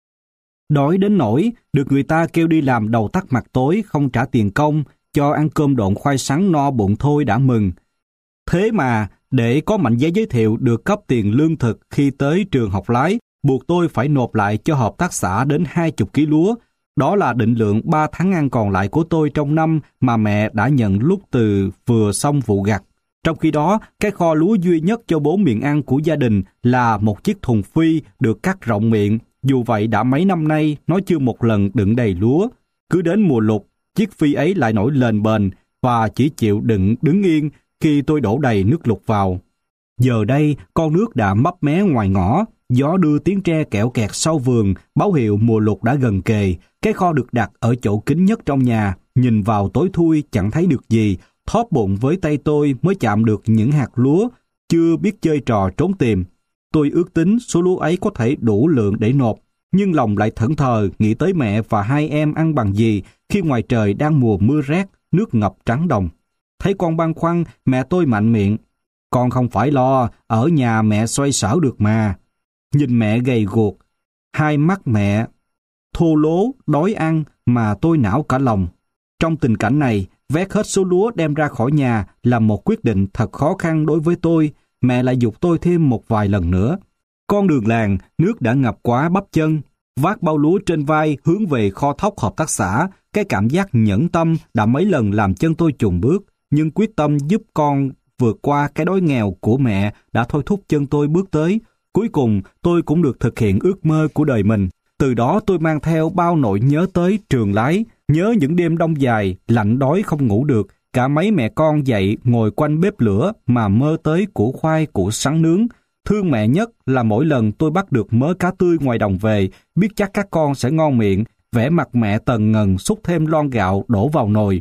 Đói đến nỗi được người ta kêu đi làm đầu tắt mặt tối, không trả tiền công, cho ăn cơm độn khoai sắn no bụng thôi đã mừng. Thế mà, để có mảnh giấy giới thiệu được cấp tiền lương thực khi tới trường học lái, buộc tôi phải nộp lại cho hợp tác xã đến hai mươi ký lúa. Đó là định lượng ba tháng ăn còn lại của tôi trong năm mà mẹ đã nhận lúc từ vừa xong vụ gặt. Trong khi đó, cái kho lúa duy nhất cho bốn miệng ăn của gia đình là một chiếc thùng phi được cắt rộng miệng. Dù vậy đã mấy năm nay, nó chưa một lần đựng đầy lúa. Cứ đến mùa lụt, chiếc phi ấy lại nổi lên bền và chỉ chịu đựng đứng yên khi tôi đổ đầy nước lụt vào. Giờ đây, con nước đã mấp mé ngoài ngõ, gió đưa tiếng tre kẹo kẹt sau vườn, báo hiệu mùa lụt đã gần kề. Cái kho được đặt ở chỗ kín nhất trong nhà, nhìn vào tối thui chẳng thấy được gì, thóp bụng với tay tôi mới chạm được những hạt lúa, chưa biết chơi trò trốn tìm. Tôi ước tính số lúa ấy có thể đủ lượng để nộp, nhưng lòng lại thẫn thờ nghĩ tới mẹ và hai em ăn bằng gì khi ngoài trời đang mùa mưa rét, nước ngập trắng đồng. Thấy con băn khoăn, mẹ tôi mạnh miệng. Con không phải lo, ở nhà mẹ xoay sở được mà. Nhìn mẹ gầy guộc, hai mắt mẹ thô lố, đói ăn mà tôi não cả lòng. Trong tình cảnh này, vét hết số lúa đem ra khỏi nhà là một quyết định thật khó khăn đối với tôi. Mẹ lại giục tôi thêm một vài lần nữa. Con đường làng, nước đã ngập quá bắp chân. Vác bao lúa trên vai hướng về kho thóc hợp tác xã. Cái cảm giác nhẫn tâm đã mấy lần làm chân tôi chùn bước. Nhưng quyết tâm giúp con vượt qua cái đói nghèo của mẹ đã thôi thúc chân tôi bước tới. Cuối cùng, tôi cũng được thực hiện ước mơ của đời mình. Từ đó tôi mang theo bao nỗi nhớ tới trường lái, nhớ những đêm đông dài, lạnh đói không ngủ được, cả mấy mẹ con dậy ngồi quanh bếp lửa mà mơ tới củ khoai, củ sắn nướng. Thương mẹ nhất là mỗi lần tôi bắt được mớ cá tươi ngoài đồng về, biết chắc các con sẽ ngon miệng, vẻ mặt mẹ tần ngần xúc thêm lon gạo đổ vào nồi.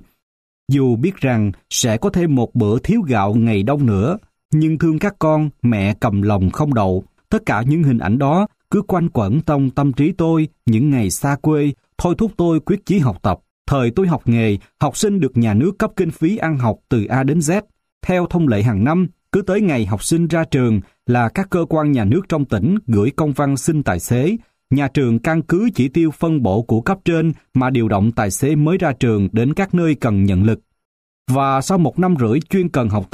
Dù biết rằng sẽ có thêm một bữa thiếu gạo ngày đông nữa, nhưng thương các con, mẹ cầm lòng không đậu. Tất cả những hình ảnh đó cứ quanh quẩn trong tâm trí tôi những ngày xa quê, thôi thúc tôi quyết chí học tập. Thời tôi học nghề, học sinh được nhà nước cấp kinh phí ăn học từ A đến Z. Theo thông lệ hàng năm, cứ tới ngày học sinh ra trường là các cơ quan nhà nước trong tỉnh gửi công văn xin tài xế. Nhà trường căn cứ chỉ tiêu phân bổ của cấp trên mà điều động tài xế mới ra trường đến các nơi cần nhận lực. Và sau một năm rưỡi chuyên cần học tập,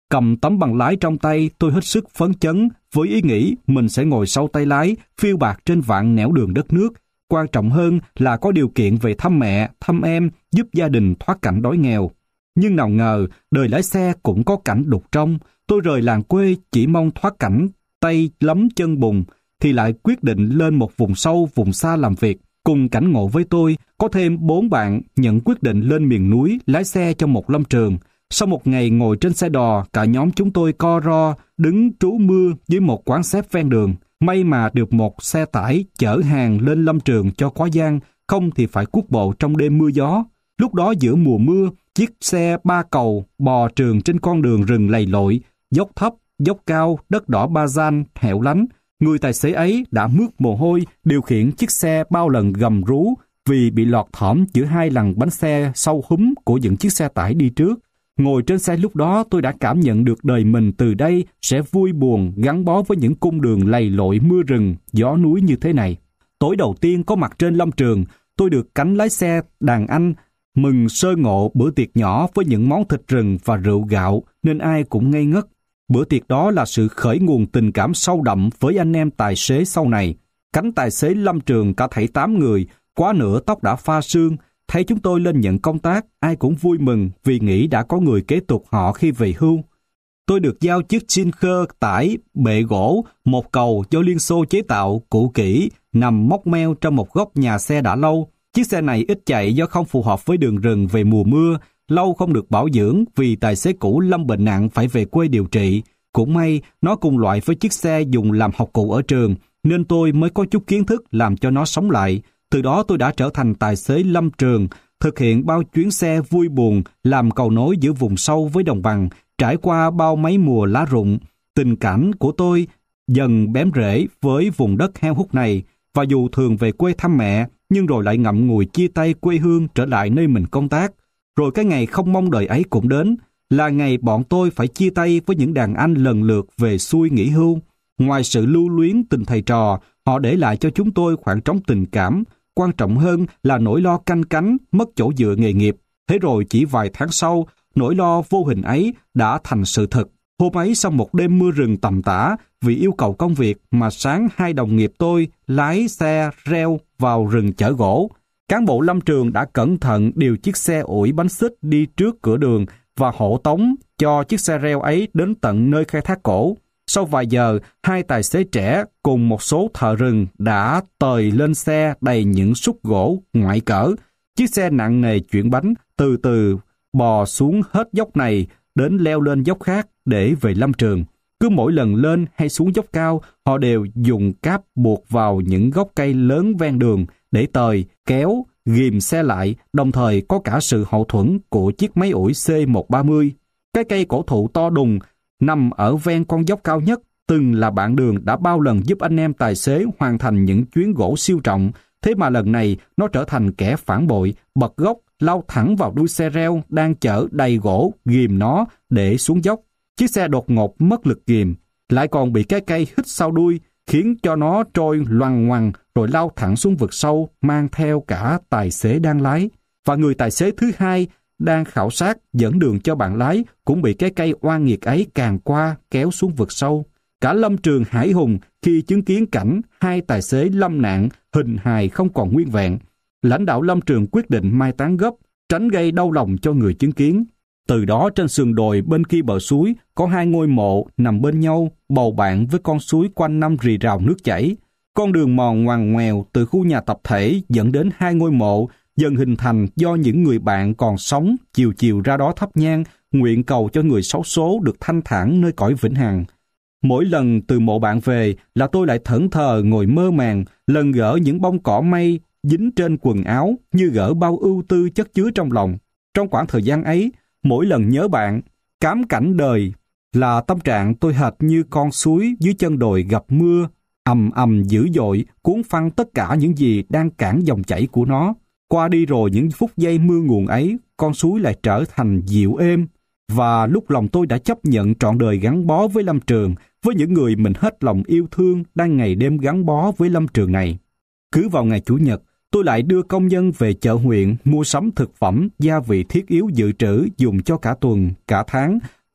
Cầm tấm bằng lái trong tay, tôi hết sức phấn chấn với ý nghĩ mình sẽ ngồi sau tay lái, phiêu bạt trên vạn nẻo đường đất nước. Quan trọng hơn là có điều kiện về thăm mẹ, thăm em, giúp gia đình thoát cảnh đói nghèo. Nhưng nào ngờ, đời lái xe cũng có cảnh đục trong. Tôi rời làng quê chỉ mong thoát cảnh, tay lấm chân bùn, thì lại quyết định lên một vùng sâu, vùng xa làm việc. Cùng cảnh ngộ với tôi, có thêm bốn bạn nhận quyết định lên miền núi lái xe cho một lâm trường. Sau một ngày ngồi trên xe đò, cả nhóm chúng tôi co ro, đứng trú mưa dưới một quán xếp ven đường. May mà được một xe tải chở hàng lên lâm trường cho có gian, không thì phải cuốc bộ trong đêm mưa gió. Lúc đó giữa mùa mưa, chiếc xe ba cầu bò trườn trên con đường rừng lầy lội, dốc thấp, dốc cao, đất đỏ ba gian, hẻo lánh. Người tài xế ấy đã mướt mồ hôi, điều khiển chiếc xe bao lần gầm rú vì bị lọt thỏm giữa hai lằn bánh xe sau húm của những chiếc xe tải đi trước. Ngồi trên xe lúc đó tôi đã cảm nhận được đời mình từ đây sẽ vui buồn gắn bó với những cung đường lầy lội mưa rừng, gió núi như thế này. Tối đầu tiên có mặt trên lâm trường, tôi được cánh lái xe đàn anh mừng sơ ngộ bữa tiệc nhỏ với những món thịt rừng và rượu gạo nên ai cũng ngây ngất. Bữa tiệc đó là sự khởi nguồn tình cảm sâu đậm với anh em tài xế sau này. Cánh tài xế lâm trường cả thảy tám người, quá nửa tóc đã pha sương. Thấy chúng tôi lên nhận công tác, ai cũng vui mừng vì nghĩ đã có người kế tục họ khi về hưu. Tôi được giao chiếc Jinker tải bệ gỗ, một cầu do Liên Xô chế tạo, cũ kỹ, nằm móc meo trong một góc nhà xe đã lâu. Chiếc xe này ít chạy do không phù hợp với đường rừng về mùa mưa, lâu không được bảo dưỡng vì tài xế cũ lâm bệnh nặng phải về quê điều trị. Cũng may, nó cùng loại với chiếc xe dùng làm học cụ ở trường, nên tôi mới có chút kiến thức làm cho nó sống lại. Từ đó tôi đã trở thành tài xế lâm trường, thực hiện bao chuyến xe vui buồn, làm cầu nối giữa vùng sâu với đồng bằng, trải qua bao mấy mùa lá rụng. Tình cảm của tôi dần bám rễ với vùng đất heo hút này, và dù thường về quê thăm mẹ, nhưng rồi lại ngậm ngùi chia tay quê hương trở lại nơi mình công tác. Rồi cái ngày không mong đợi ấy cũng đến, là ngày bọn tôi phải chia tay với những đàn anh lần lượt về xuôi nghỉ hưu. Ngoài sự lưu luyến tình thầy trò, họ để lại cho chúng tôi khoảng trống tình cảm. Quan trọng hơn là nỗi lo canh cánh, mất chỗ dựa nghề nghiệp. Thế rồi chỉ vài tháng sau, nỗi lo vô hình ấy đã thành sự thật. Hôm ấy sau một đêm mưa rừng tầm tã, vì yêu cầu công việc mà sáng hai đồng nghiệp tôi lái xe reo vào rừng chở gỗ. Cán bộ lâm trường đã cẩn thận điều chiếc xe ủi bánh xích đi trước cửa đường và hộ tống cho chiếc xe reo ấy đến tận nơi khai thác gỗ. Sau vài giờ, hai tài xế trẻ cùng một số thợ rừng đã tời lên xe đầy những xúc gỗ ngoại cỡ. Chiếc xe nặng nề chuyển bánh, từ từ bò xuống hết dốc này đến leo lên dốc khác để về lâm trường. Cứ mỗi lần lên hay xuống dốc cao, họ đều dùng cáp buộc vào những gốc cây lớn ven đường để tời, kéo, ghìm xe lại, đồng thời có cả sự hậu thuẫn của chiếc máy ủi C một ba mươi. Cái cây cổ thụ to đùng nằm ở ven con dốc cao nhất, từng là bạn đường đã bao lần giúp anh em tài xế hoàn thành những chuyến gỗ siêu trọng. Thế mà lần này nó trở thành kẻ phản bội, bật gốc, lao thẳng vào đuôi xe reo đang chở đầy gỗ, ghìm nó để xuống dốc. Chiếc xe đột ngột mất lực ghìm, lại còn bị cái cây hít sau đuôi, khiến cho nó trôi loằng ngoằng rồi lao thẳng xuống vực sâu, mang theo cả tài xế đang lái. Và người tài xế thứ hai đang khảo sát dẫn đường cho bạn lái cũng bị cái cây oan nghiệt ấy càn qua kéo xuống vực sâu. Cả lâm trường hãi hùng khi chứng kiến cảnh hai tài xế lâm nạn, hình hài không còn nguyên vẹn. Lãnh đạo lâm trường quyết định mai táng gấp, tránh gây đau lòng cho người chứng kiến. Từ đó trên sườn đồi bên kia bờ suối có hai ngôi mộ nằm bên nhau, bầu bạn với con suối quanh năm rì rào nước chảy. Con đường mòn ngoằn ngoèo từ khu nhà tập thể dẫn đến hai ngôi mộ dần hình thành do những người bạn còn sống chiều chiều ra đó thắp nhang, nguyện cầu cho người xấu số được thanh thản nơi cõi vĩnh hằng. Mỗi lần từ mộ bạn về là tôi lại thẫn thờ ngồi mơ màng, lần gỡ những bông cỏ mây dính trên quần áo như gỡ bao ưu tư chất chứa trong lòng. Trong khoảng thời gian ấy, mỗi lần nhớ bạn, cám cảnh đời là tâm trạng tôi hệt như con suối dưới chân đồi gặp mưa, ầm ầm dữ dội cuốn phăng tất cả những gì đang cản dòng chảy của nó. Qua đi rồi những phút giây mưa nguồn ấy, con suối lại trở thành dịu êm, và lúc lòng tôi đã chấp nhận trọn đời gắn bó với lâm trường, với những người mình hết lòng yêu thương đang ngày đêm gắn bó với lâm trường này. Cứ vào ngày Chủ nhật, tôi lại đưa công nhân về chợ huyện mua sắm thực phẩm, gia vị thiết yếu dự trữ dùng cho cả tuần, cả tháng,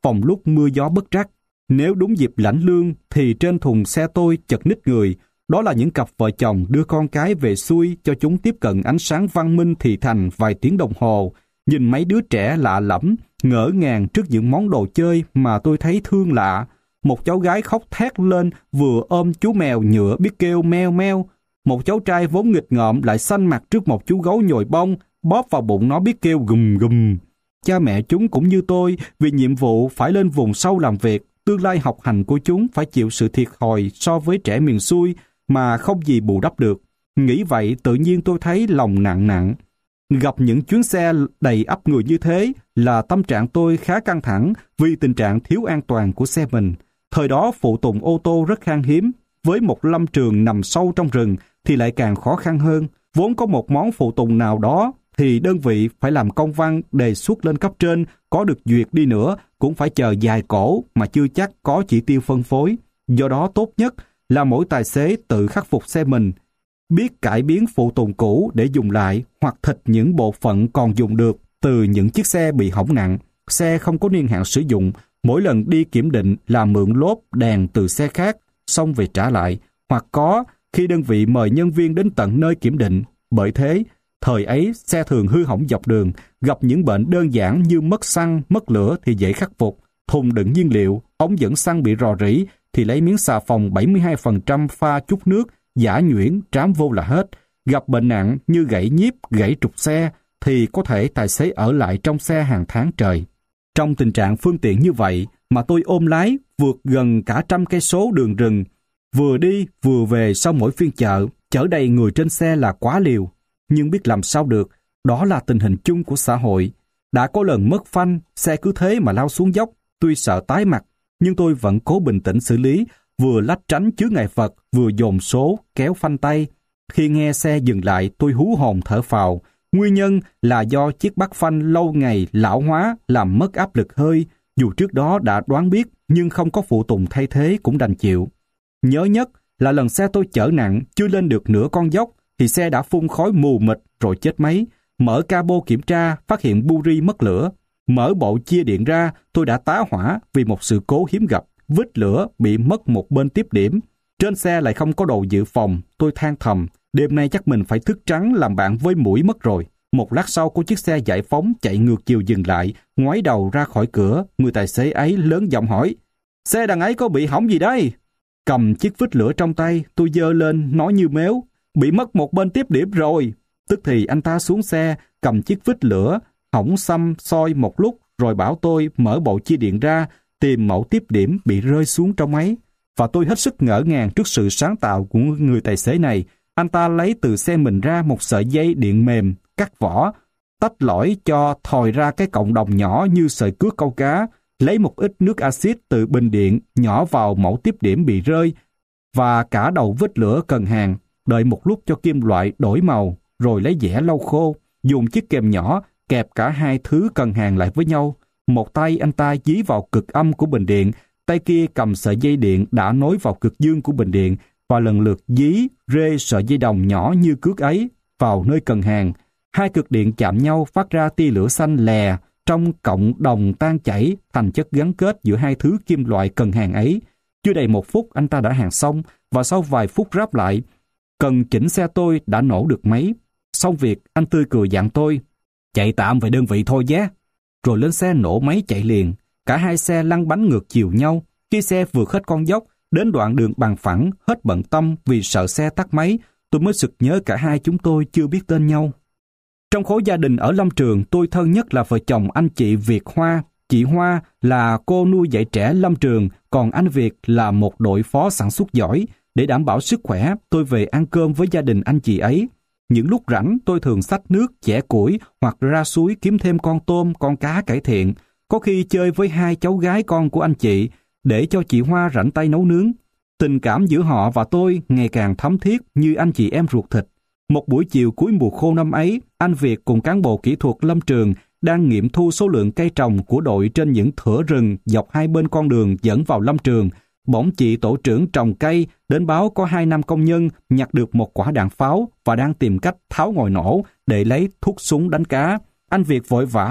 phòng lúc mưa gió bất trắc. Nếu đúng dịp lãnh lương thì trên thùng xe tôi chật ních người. Đó là những cặp vợ chồng đưa con cái về xuôi cho chúng tiếp cận ánh sáng văn minh thì thành vài tiếng đồng hồ. Nhìn mấy đứa trẻ lạ lẫm, ngỡ ngàng trước những món đồ chơi mà tôi thấy thương lạ. Một cháu gái khóc thét lên vừa ôm chú mèo nhựa biết kêu meo meo. Một cháu trai vốn nghịch ngợm lại xanh mặt trước một chú gấu nhồi bông, bóp vào bụng nó biết kêu gùm gùm. Cha mẹ chúng cũng như tôi, vì nhiệm vụ phải lên vùng sâu làm việc, tương lai học hành của chúng phải chịu sự thiệt thòi so với trẻ miền xuôi mà không gì bù đắp được. Nghĩ vậy tự nhiên tôi thấy lòng nặng nặng. Gặp những chuyến xe đầy ắp người như thế là tâm trạng tôi khá căng thẳng vì tình trạng thiếu an toàn của xe mình. Thời đó phụ tùng ô tô rất khan hiếm, với một lâm trường nằm sâu trong rừng thì lại càng khó khăn hơn. Vốn có một món phụ tùng nào đó thì đơn vị phải làm công văn đề xuất lên cấp trên, có được duyệt đi nữa cũng phải chờ dài cổ mà chưa chắc có chỉ tiêu phân phối. Do đó tốt nhất là mỗi tài xế tự khắc phục xe mình, biết cải biến phụ tùng cũ để dùng lại hoặc thịt những bộ phận còn dùng được từ những chiếc xe bị hỏng nặng, xe không có niên hạn sử dụng. Mỗi lần đi kiểm định là mượn lốp đèn từ xe khác, xong về trả lại, hoặc có khi đơn vị mời nhân viên đến tận nơi kiểm định. Bởi thế, thời ấy xe thường hư hỏng dọc đường, gặp những bệnh đơn giản như mất xăng, mất lửa thì dễ khắc phục. Thùng đựng nhiên liệu, ống dẫn xăng bị rò rỉ thì lấy miếng xà phòng bảy mươi hai phần trăm pha chút nước, giã nhuyễn, trám vô là hết. Gặp bệnh nặng như gãy nhíp, gãy trục xe thì có thể tài xế ở lại trong xe hàng tháng trời. Trong tình trạng phương tiện như vậy mà tôi ôm lái vượt gần cả trăm cây số đường rừng, vừa đi vừa về sau mỗi phiên chợ, chở đầy người trên xe là quá liều. Nhưng biết làm sao được, đó là tình hình chung của xã hội. Đã có lần mất phanh, xe cứ thế mà lao xuống dốc, tuy sợ tái mặt, nhưng tôi vẫn cố bình tĩnh xử lý, vừa lách tránh chướng ngại vật, vừa dồn số, kéo phanh tay. Khi nghe xe dừng lại, tôi hú hồn thở phào. Nguyên nhân là do chiếc bắt phanh lâu ngày lão hóa làm mất áp lực hơi, dù trước đó đã đoán biết nhưng không có phụ tùng thay thế cũng đành chịu. Nhớ nhất là lần xe tôi chở nặng chưa lên được nửa con dốc thì xe đã phun khói mù mịt rồi chết máy. Mở cabo kiểm tra phát hiện buri mất lửa. Mở bộ chia điện ra tôi đã tá hỏa vì một sự cố hiếm gặp. Vít lửa bị mất một bên tiếp điểm. Trên xe lại không có đồ dự phòng. Tôi than thầm, đêm nay chắc mình phải thức trắng làm bạn với muỗi mất rồi. Một lát sau có chiếc xe giải phóng chạy ngược chiều dừng lại, ngoái đầu ra khỏi cửa. Người tài xế ấy lớn giọng hỏi, xe đằng ấy có bị hỏng gì đây? Cầm chiếc vít lửa trong tay, tôi giơ lên nói như mếu, bị mất một bên tiếp điểm rồi. Tức thì anh ta xuống xe, cầm chiếc vít lửa, hỏng xăm soi một lúc rồi bảo tôi mở bộ chia điện ra, tìm mẫu tiếp điểm bị rơi xuống trong ấy. Và tôi hết sức ngỡ ngàng trước sự sáng tạo của người tài xế này. Anh ta lấy từ xe mình ra một sợi dây điện mềm, cắt vỏ, tách lõi cho thòi ra cái cộng đồng nhỏ như sợi cước câu cá, lấy một ít nước axit từ bình điện nhỏ vào mẫu tiếp điểm bị rơi và cả đầu vết lửa cần hàng, đợi một lúc cho kim loại đổi màu, rồi lấy giẻ lau khô, dùng chiếc kềm nhỏ kẹp cả hai thứ cần hàng lại với nhau. Một tay anh ta dí vào cực âm của bình điện, tay kia cầm sợi dây điện đã nối vào cực dương của bình điện và lần lượt dí, rê sợi dây đồng nhỏ như cước ấy vào nơi cần hàng. Hai cực điện chạm nhau phát ra tia lửa xanh lè, trong cộng đồng tan chảy thành chất gắn kết giữa hai thứ kim loại cần hàng ấy. Chưa đầy một phút anh ta đã hàng xong và sau vài phút ráp lại, cần chỉnh xe tôi đã nổ được máy. Xong việc, anh tươi cười dặn tôi, chạy tạm về đơn vị thôi nhé. Rồi lên xe nổ máy chạy liền. Cả hai xe lăn bánh ngược chiều nhau. Khi xe vượt hết con dốc, đến đoạn đường bằng phẳng, hết bận tâm vì sợ xe tắt máy, tôi mới sực nhớ cả hai chúng tôi chưa biết tên nhau. Trong khối gia đình ở Lâm Trường, tôi thân nhất là vợ chồng anh chị Việt Hoa. Chị Hoa là cô nuôi dạy trẻ Lâm Trường, còn anh Việt là một đội phó sản xuất giỏi. Để đảm bảo sức khỏe, tôi về ăn cơm với gia đình anh chị ấy. Những lúc rảnh, tôi thường xách nước, chẻ củi hoặc ra suối kiếm thêm con tôm, con cá cải thiện. Có khi chơi với hai cháu gái con của anh chị, để cho chị Hoa rảnh tay nấu nướng. Tình cảm giữa họ và tôi ngày càng thấm thiết như anh chị em ruột thịt. Một buổi chiều cuối mùa khô năm ấy, anh Việt cùng cán bộ kỹ thuật Lâm Trường đang nghiệm thu số lượng cây trồng của đội trên những thửa rừng dọc hai bên con đường dẫn vào Lâm Trường. Bỗng chị tổ trưởng trồng cây đến báo có hai nam công nhân nhặt được một quả đạn pháo và đang tìm cách tháo ngòi nổ để lấy thuốc súng đánh cá. Anh Việt vội vã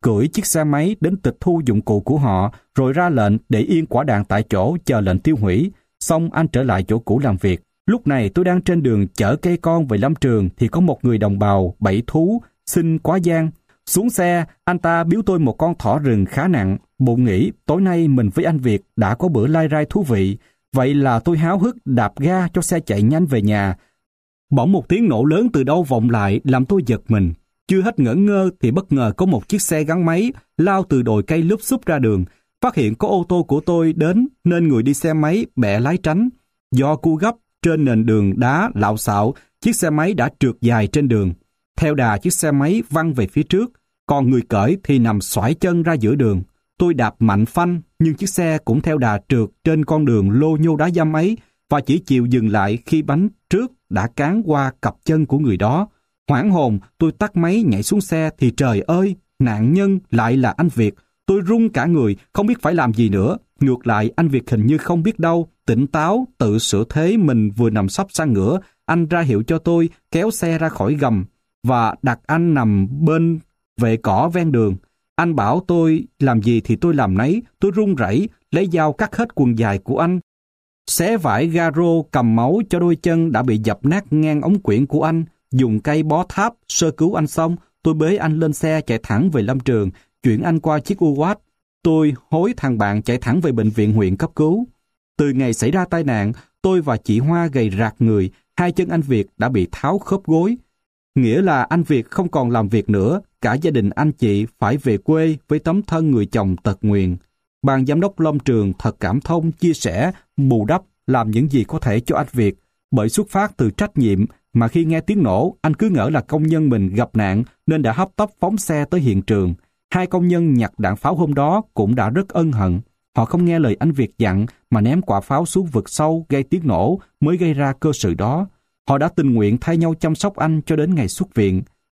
cưỡi chiếc xe máy đến tịch thu dụng cụ của họ, rồi ra lệnh để yên quả đạn tại chỗ chờ lệnh tiêu hủy. Xong anh trở lại chỗ cũ làm việc. Lúc này tôi đang trên đường chở cây con về lâm trường thì có một người đồng bào bẫy thú xin quá giang. Xuống xe, anh ta biếu tôi một con thỏ rừng khá nặng. Bụng nghĩ tối nay mình với anh Việt đã có bữa lai rai thú vị. Vậy là tôi háo hức đạp ga cho xe chạy nhanh về nhà. Bỗng một tiếng nổ lớn từ đâu vọng lại làm tôi giật mình. Chưa hết ngỡ ngơ thì bất ngờ có một chiếc xe gắn máy lao từ đồi cây lúp xúp ra đường. Phát hiện có ô tô của tôi đến nên người đi xe máy bẻ lái tránh. Do cua gấp trên nền đường đá lạo xạo, chiếc xe máy đã trượt dài trên đường. Theo đà chiếc xe máy văng về phía trước, còn người cởi thì nằm xoải chân ra giữa đường. Tôi đạp mạnh phanh nhưng chiếc xe cũng theo đà trượt trên con đường lô nhô đá dăm ấy và chỉ chịu dừng lại khi bánh trước đã cán qua cặp chân của người đó. Hoảng hồn, tôi tắt máy nhảy xuống xe thì trời ơi, nạn nhân lại là anh Việt. Tôi run cả người, không biết phải làm gì nữa. Ngược lại, anh Việt hình như không biết đâu, tỉnh táo, tự sửa thế mình vừa nằm sắp sang ngửa. Anh ra hiệu cho tôi kéo xe ra khỏi gầm và đặt anh nằm bên vệ cỏ ven đường. Anh bảo tôi làm gì thì tôi làm nấy. Tôi run rẩy, lấy dao cắt hết quần dài của anh, xé vải garo cầm máu cho đôi chân đã bị dập nát ngang ống quyển của anh. Dùng cây bó tháp sơ cứu anh xong, tôi bế anh lên xe chạy thẳng về lâm trường, chuyển anh qua chiếc u vát. Tôi hối thằng bạn chạy thẳng về bệnh viện huyện cấp cứu. Từ ngày xảy ra tai nạn, tôi và chị Hoa gầy rạc người, hai chân anh Việt đã bị tháo khớp gối. Nghĩa là anh Việt không còn làm việc nữa, cả gia đình anh chị phải về quê với tấm thân người chồng tật nguyền. Ban giám đốc lâm trường thật cảm thông, chia sẻ, bù đắp, làm những gì có thể cho anh Việt. Bởi xuất phát từ trách nhiệm mà khi nghe tiếng nổ, anh cứ ngỡ là công nhân mình gặp nạn nên đã hấp tấp phóng xe tới hiện trường. Hai công nhân nhặt đạn pháo hôm đó cũng đã rất ân hận. Họ không nghe lời anh Việt dặn mà ném quả pháo xuống vực sâu gây tiếng nổ mới gây ra cơ sự đó. Họ đã tình nguyện thay nhau chăm sóc anh cho đến ngày xuất viện.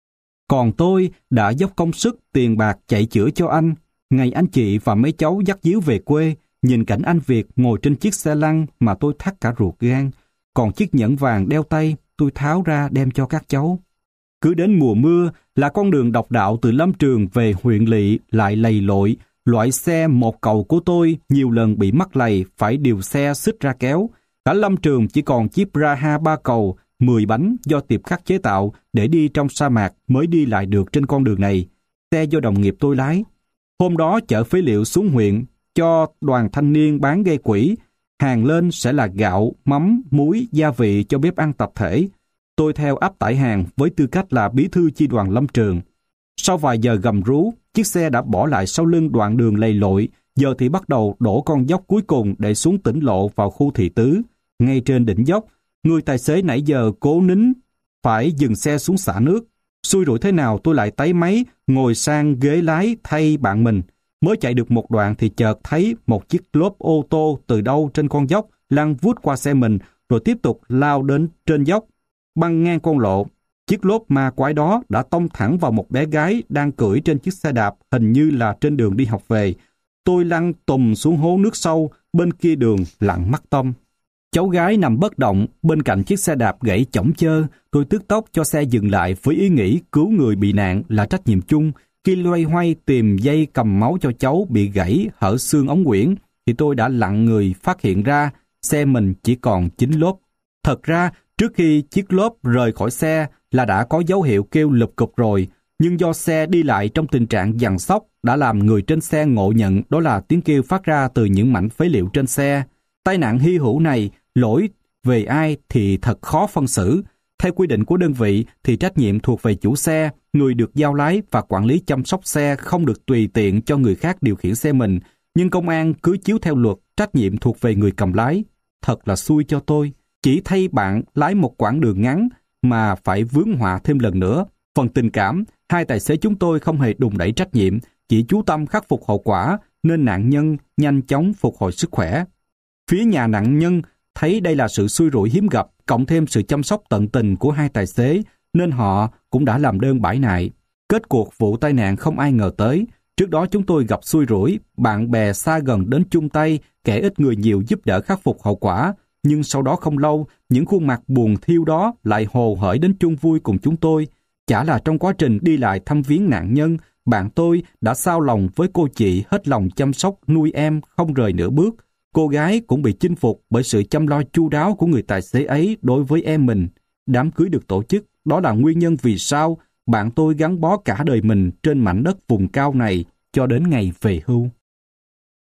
Còn tôi đã dốc công sức tiền bạc chạy chữa cho anh. Ngày anh chị và mấy cháu dắt díu về quê, nhìn cảnh anh Việt ngồi trên chiếc xe lăn mà tôi thắt cả ruột gan. Còn chiếc nhẫn vàng đeo tay tôi tháo ra đem cho các cháu. Cứ đến mùa mưa là con đường độc đạo từ lâm trường về huyện lỵ lại lầy lội. Loại xe một cầu của tôi nhiều lần bị mắc lầy phải điều xe xích ra kéo. Cả lâm trường chỉ còn chiếc Praha ba cầu, mười bánh do Tiệp Khắc chế tạo để đi trong sa mạc mới đi lại được trên con đường này. Xe do đồng nghiệp tôi lái. Hôm đó chở phế liệu xuống huyện cho đoàn thanh niên bán gây quỹ. Hàng lên sẽ là gạo, mắm, muối, gia vị cho bếp ăn tập thể. Tôi theo áp tải hàng với tư cách là bí thư chi đoàn lâm trường. Sau vài giờ gầm rú, chiếc xe đã bỏ lại sau lưng đoạn đường lầy lội, giờ thì bắt đầu đổ con dốc cuối cùng để xuống tỉnh lộ vào khu thị tứ. Ngay trên đỉnh dốc, người tài xế nãy giờ cố nín phải dừng xe xuống xả nước. Xui rủi thế nào tôi lại tấy máy, ngồi sang ghế lái thay bạn mình. Mới chạy được một đoạn thì chợt thấy một chiếc lốp ô tô từ đâu trên con dốc lăn vút qua xe mình rồi tiếp tục lao đến trên dốc. Băng ngang con lộ, chiếc lốp ma quái đó đã tông thẳng vào một bé gái đang cưỡi trên chiếc xe đạp hình như là trên đường đi học về. Tôi lăn tùm xuống hố nước sâu, bên kia đường lặng mắt tông. Cháu gái nằm bất động bên cạnh chiếc xe đạp gãy chỏng chơ. Tôi tức tốc cho xe dừng lại với ý nghĩ cứu người bị nạn là trách nhiệm chung. Khi loay hoay tìm dây cầm máu cho cháu bị gãy hở xương ống quyển thì tôi đã lặng người phát hiện ra xe mình chỉ còn chín lốp. Thật ra trước khi chiếc lốp rời khỏi xe là đã có dấu hiệu kêu lụp cụp rồi, nhưng do xe đi lại trong tình trạng giằng xóc đã làm người trên xe ngộ nhận đó là tiếng kêu phát ra từ những mảnh phế liệu trên xe. Tai nạn hy hữu này, lỗi về ai thì thật khó phân xử. Theo quy định của đơn vị thì trách nhiệm thuộc về chủ xe, người được giao lái và quản lý chăm sóc xe không được tùy tiện cho người khác điều khiển xe mình. Nhưng công an cứ chiếu theo luật, trách nhiệm thuộc về người cầm lái. Thật là xui cho tôi. Chỉ thay bạn lái một quãng đường ngắn mà phải vướng họa thêm lần nữa. Phần tình cảm, hai tài xế chúng tôi không hề đùn đẩy trách nhiệm, chỉ chú tâm khắc phục hậu quả nên nạn nhân nhanh chóng phục hồi sức khỏe. Phía nhà nạn nhân thấy đây là sự xui rủi hiếm gặp, cộng thêm sự chăm sóc tận tình của hai tài xế, nên họ cũng đã làm đơn bãi nại. Kết cuộc vụ tai nạn không ai ngờ tới. Trước đó chúng tôi gặp xui rủi, bạn bè xa gần đến chung tay, kẻ ít người nhiều giúp đỡ khắc phục hậu quả. Nhưng sau đó không lâu, những khuôn mặt buồn thiêu đó lại hồ hởi đến chung vui cùng chúng tôi. Chả là trong quá trình đi lại thăm viếng nạn nhân, Bạn tôi đã xao lòng với cô chị hết lòng chăm sóc nuôi em không rời nửa bước. Cô gái cũng bị chinh phục bởi sự chăm lo chu đáo của người tài xế ấy đối với em mình. Đám cưới được tổ chức, đó là nguyên nhân vì sao bạn tôi gắn bó cả đời mình trên mảnh đất vùng cao này cho đến ngày về hưu.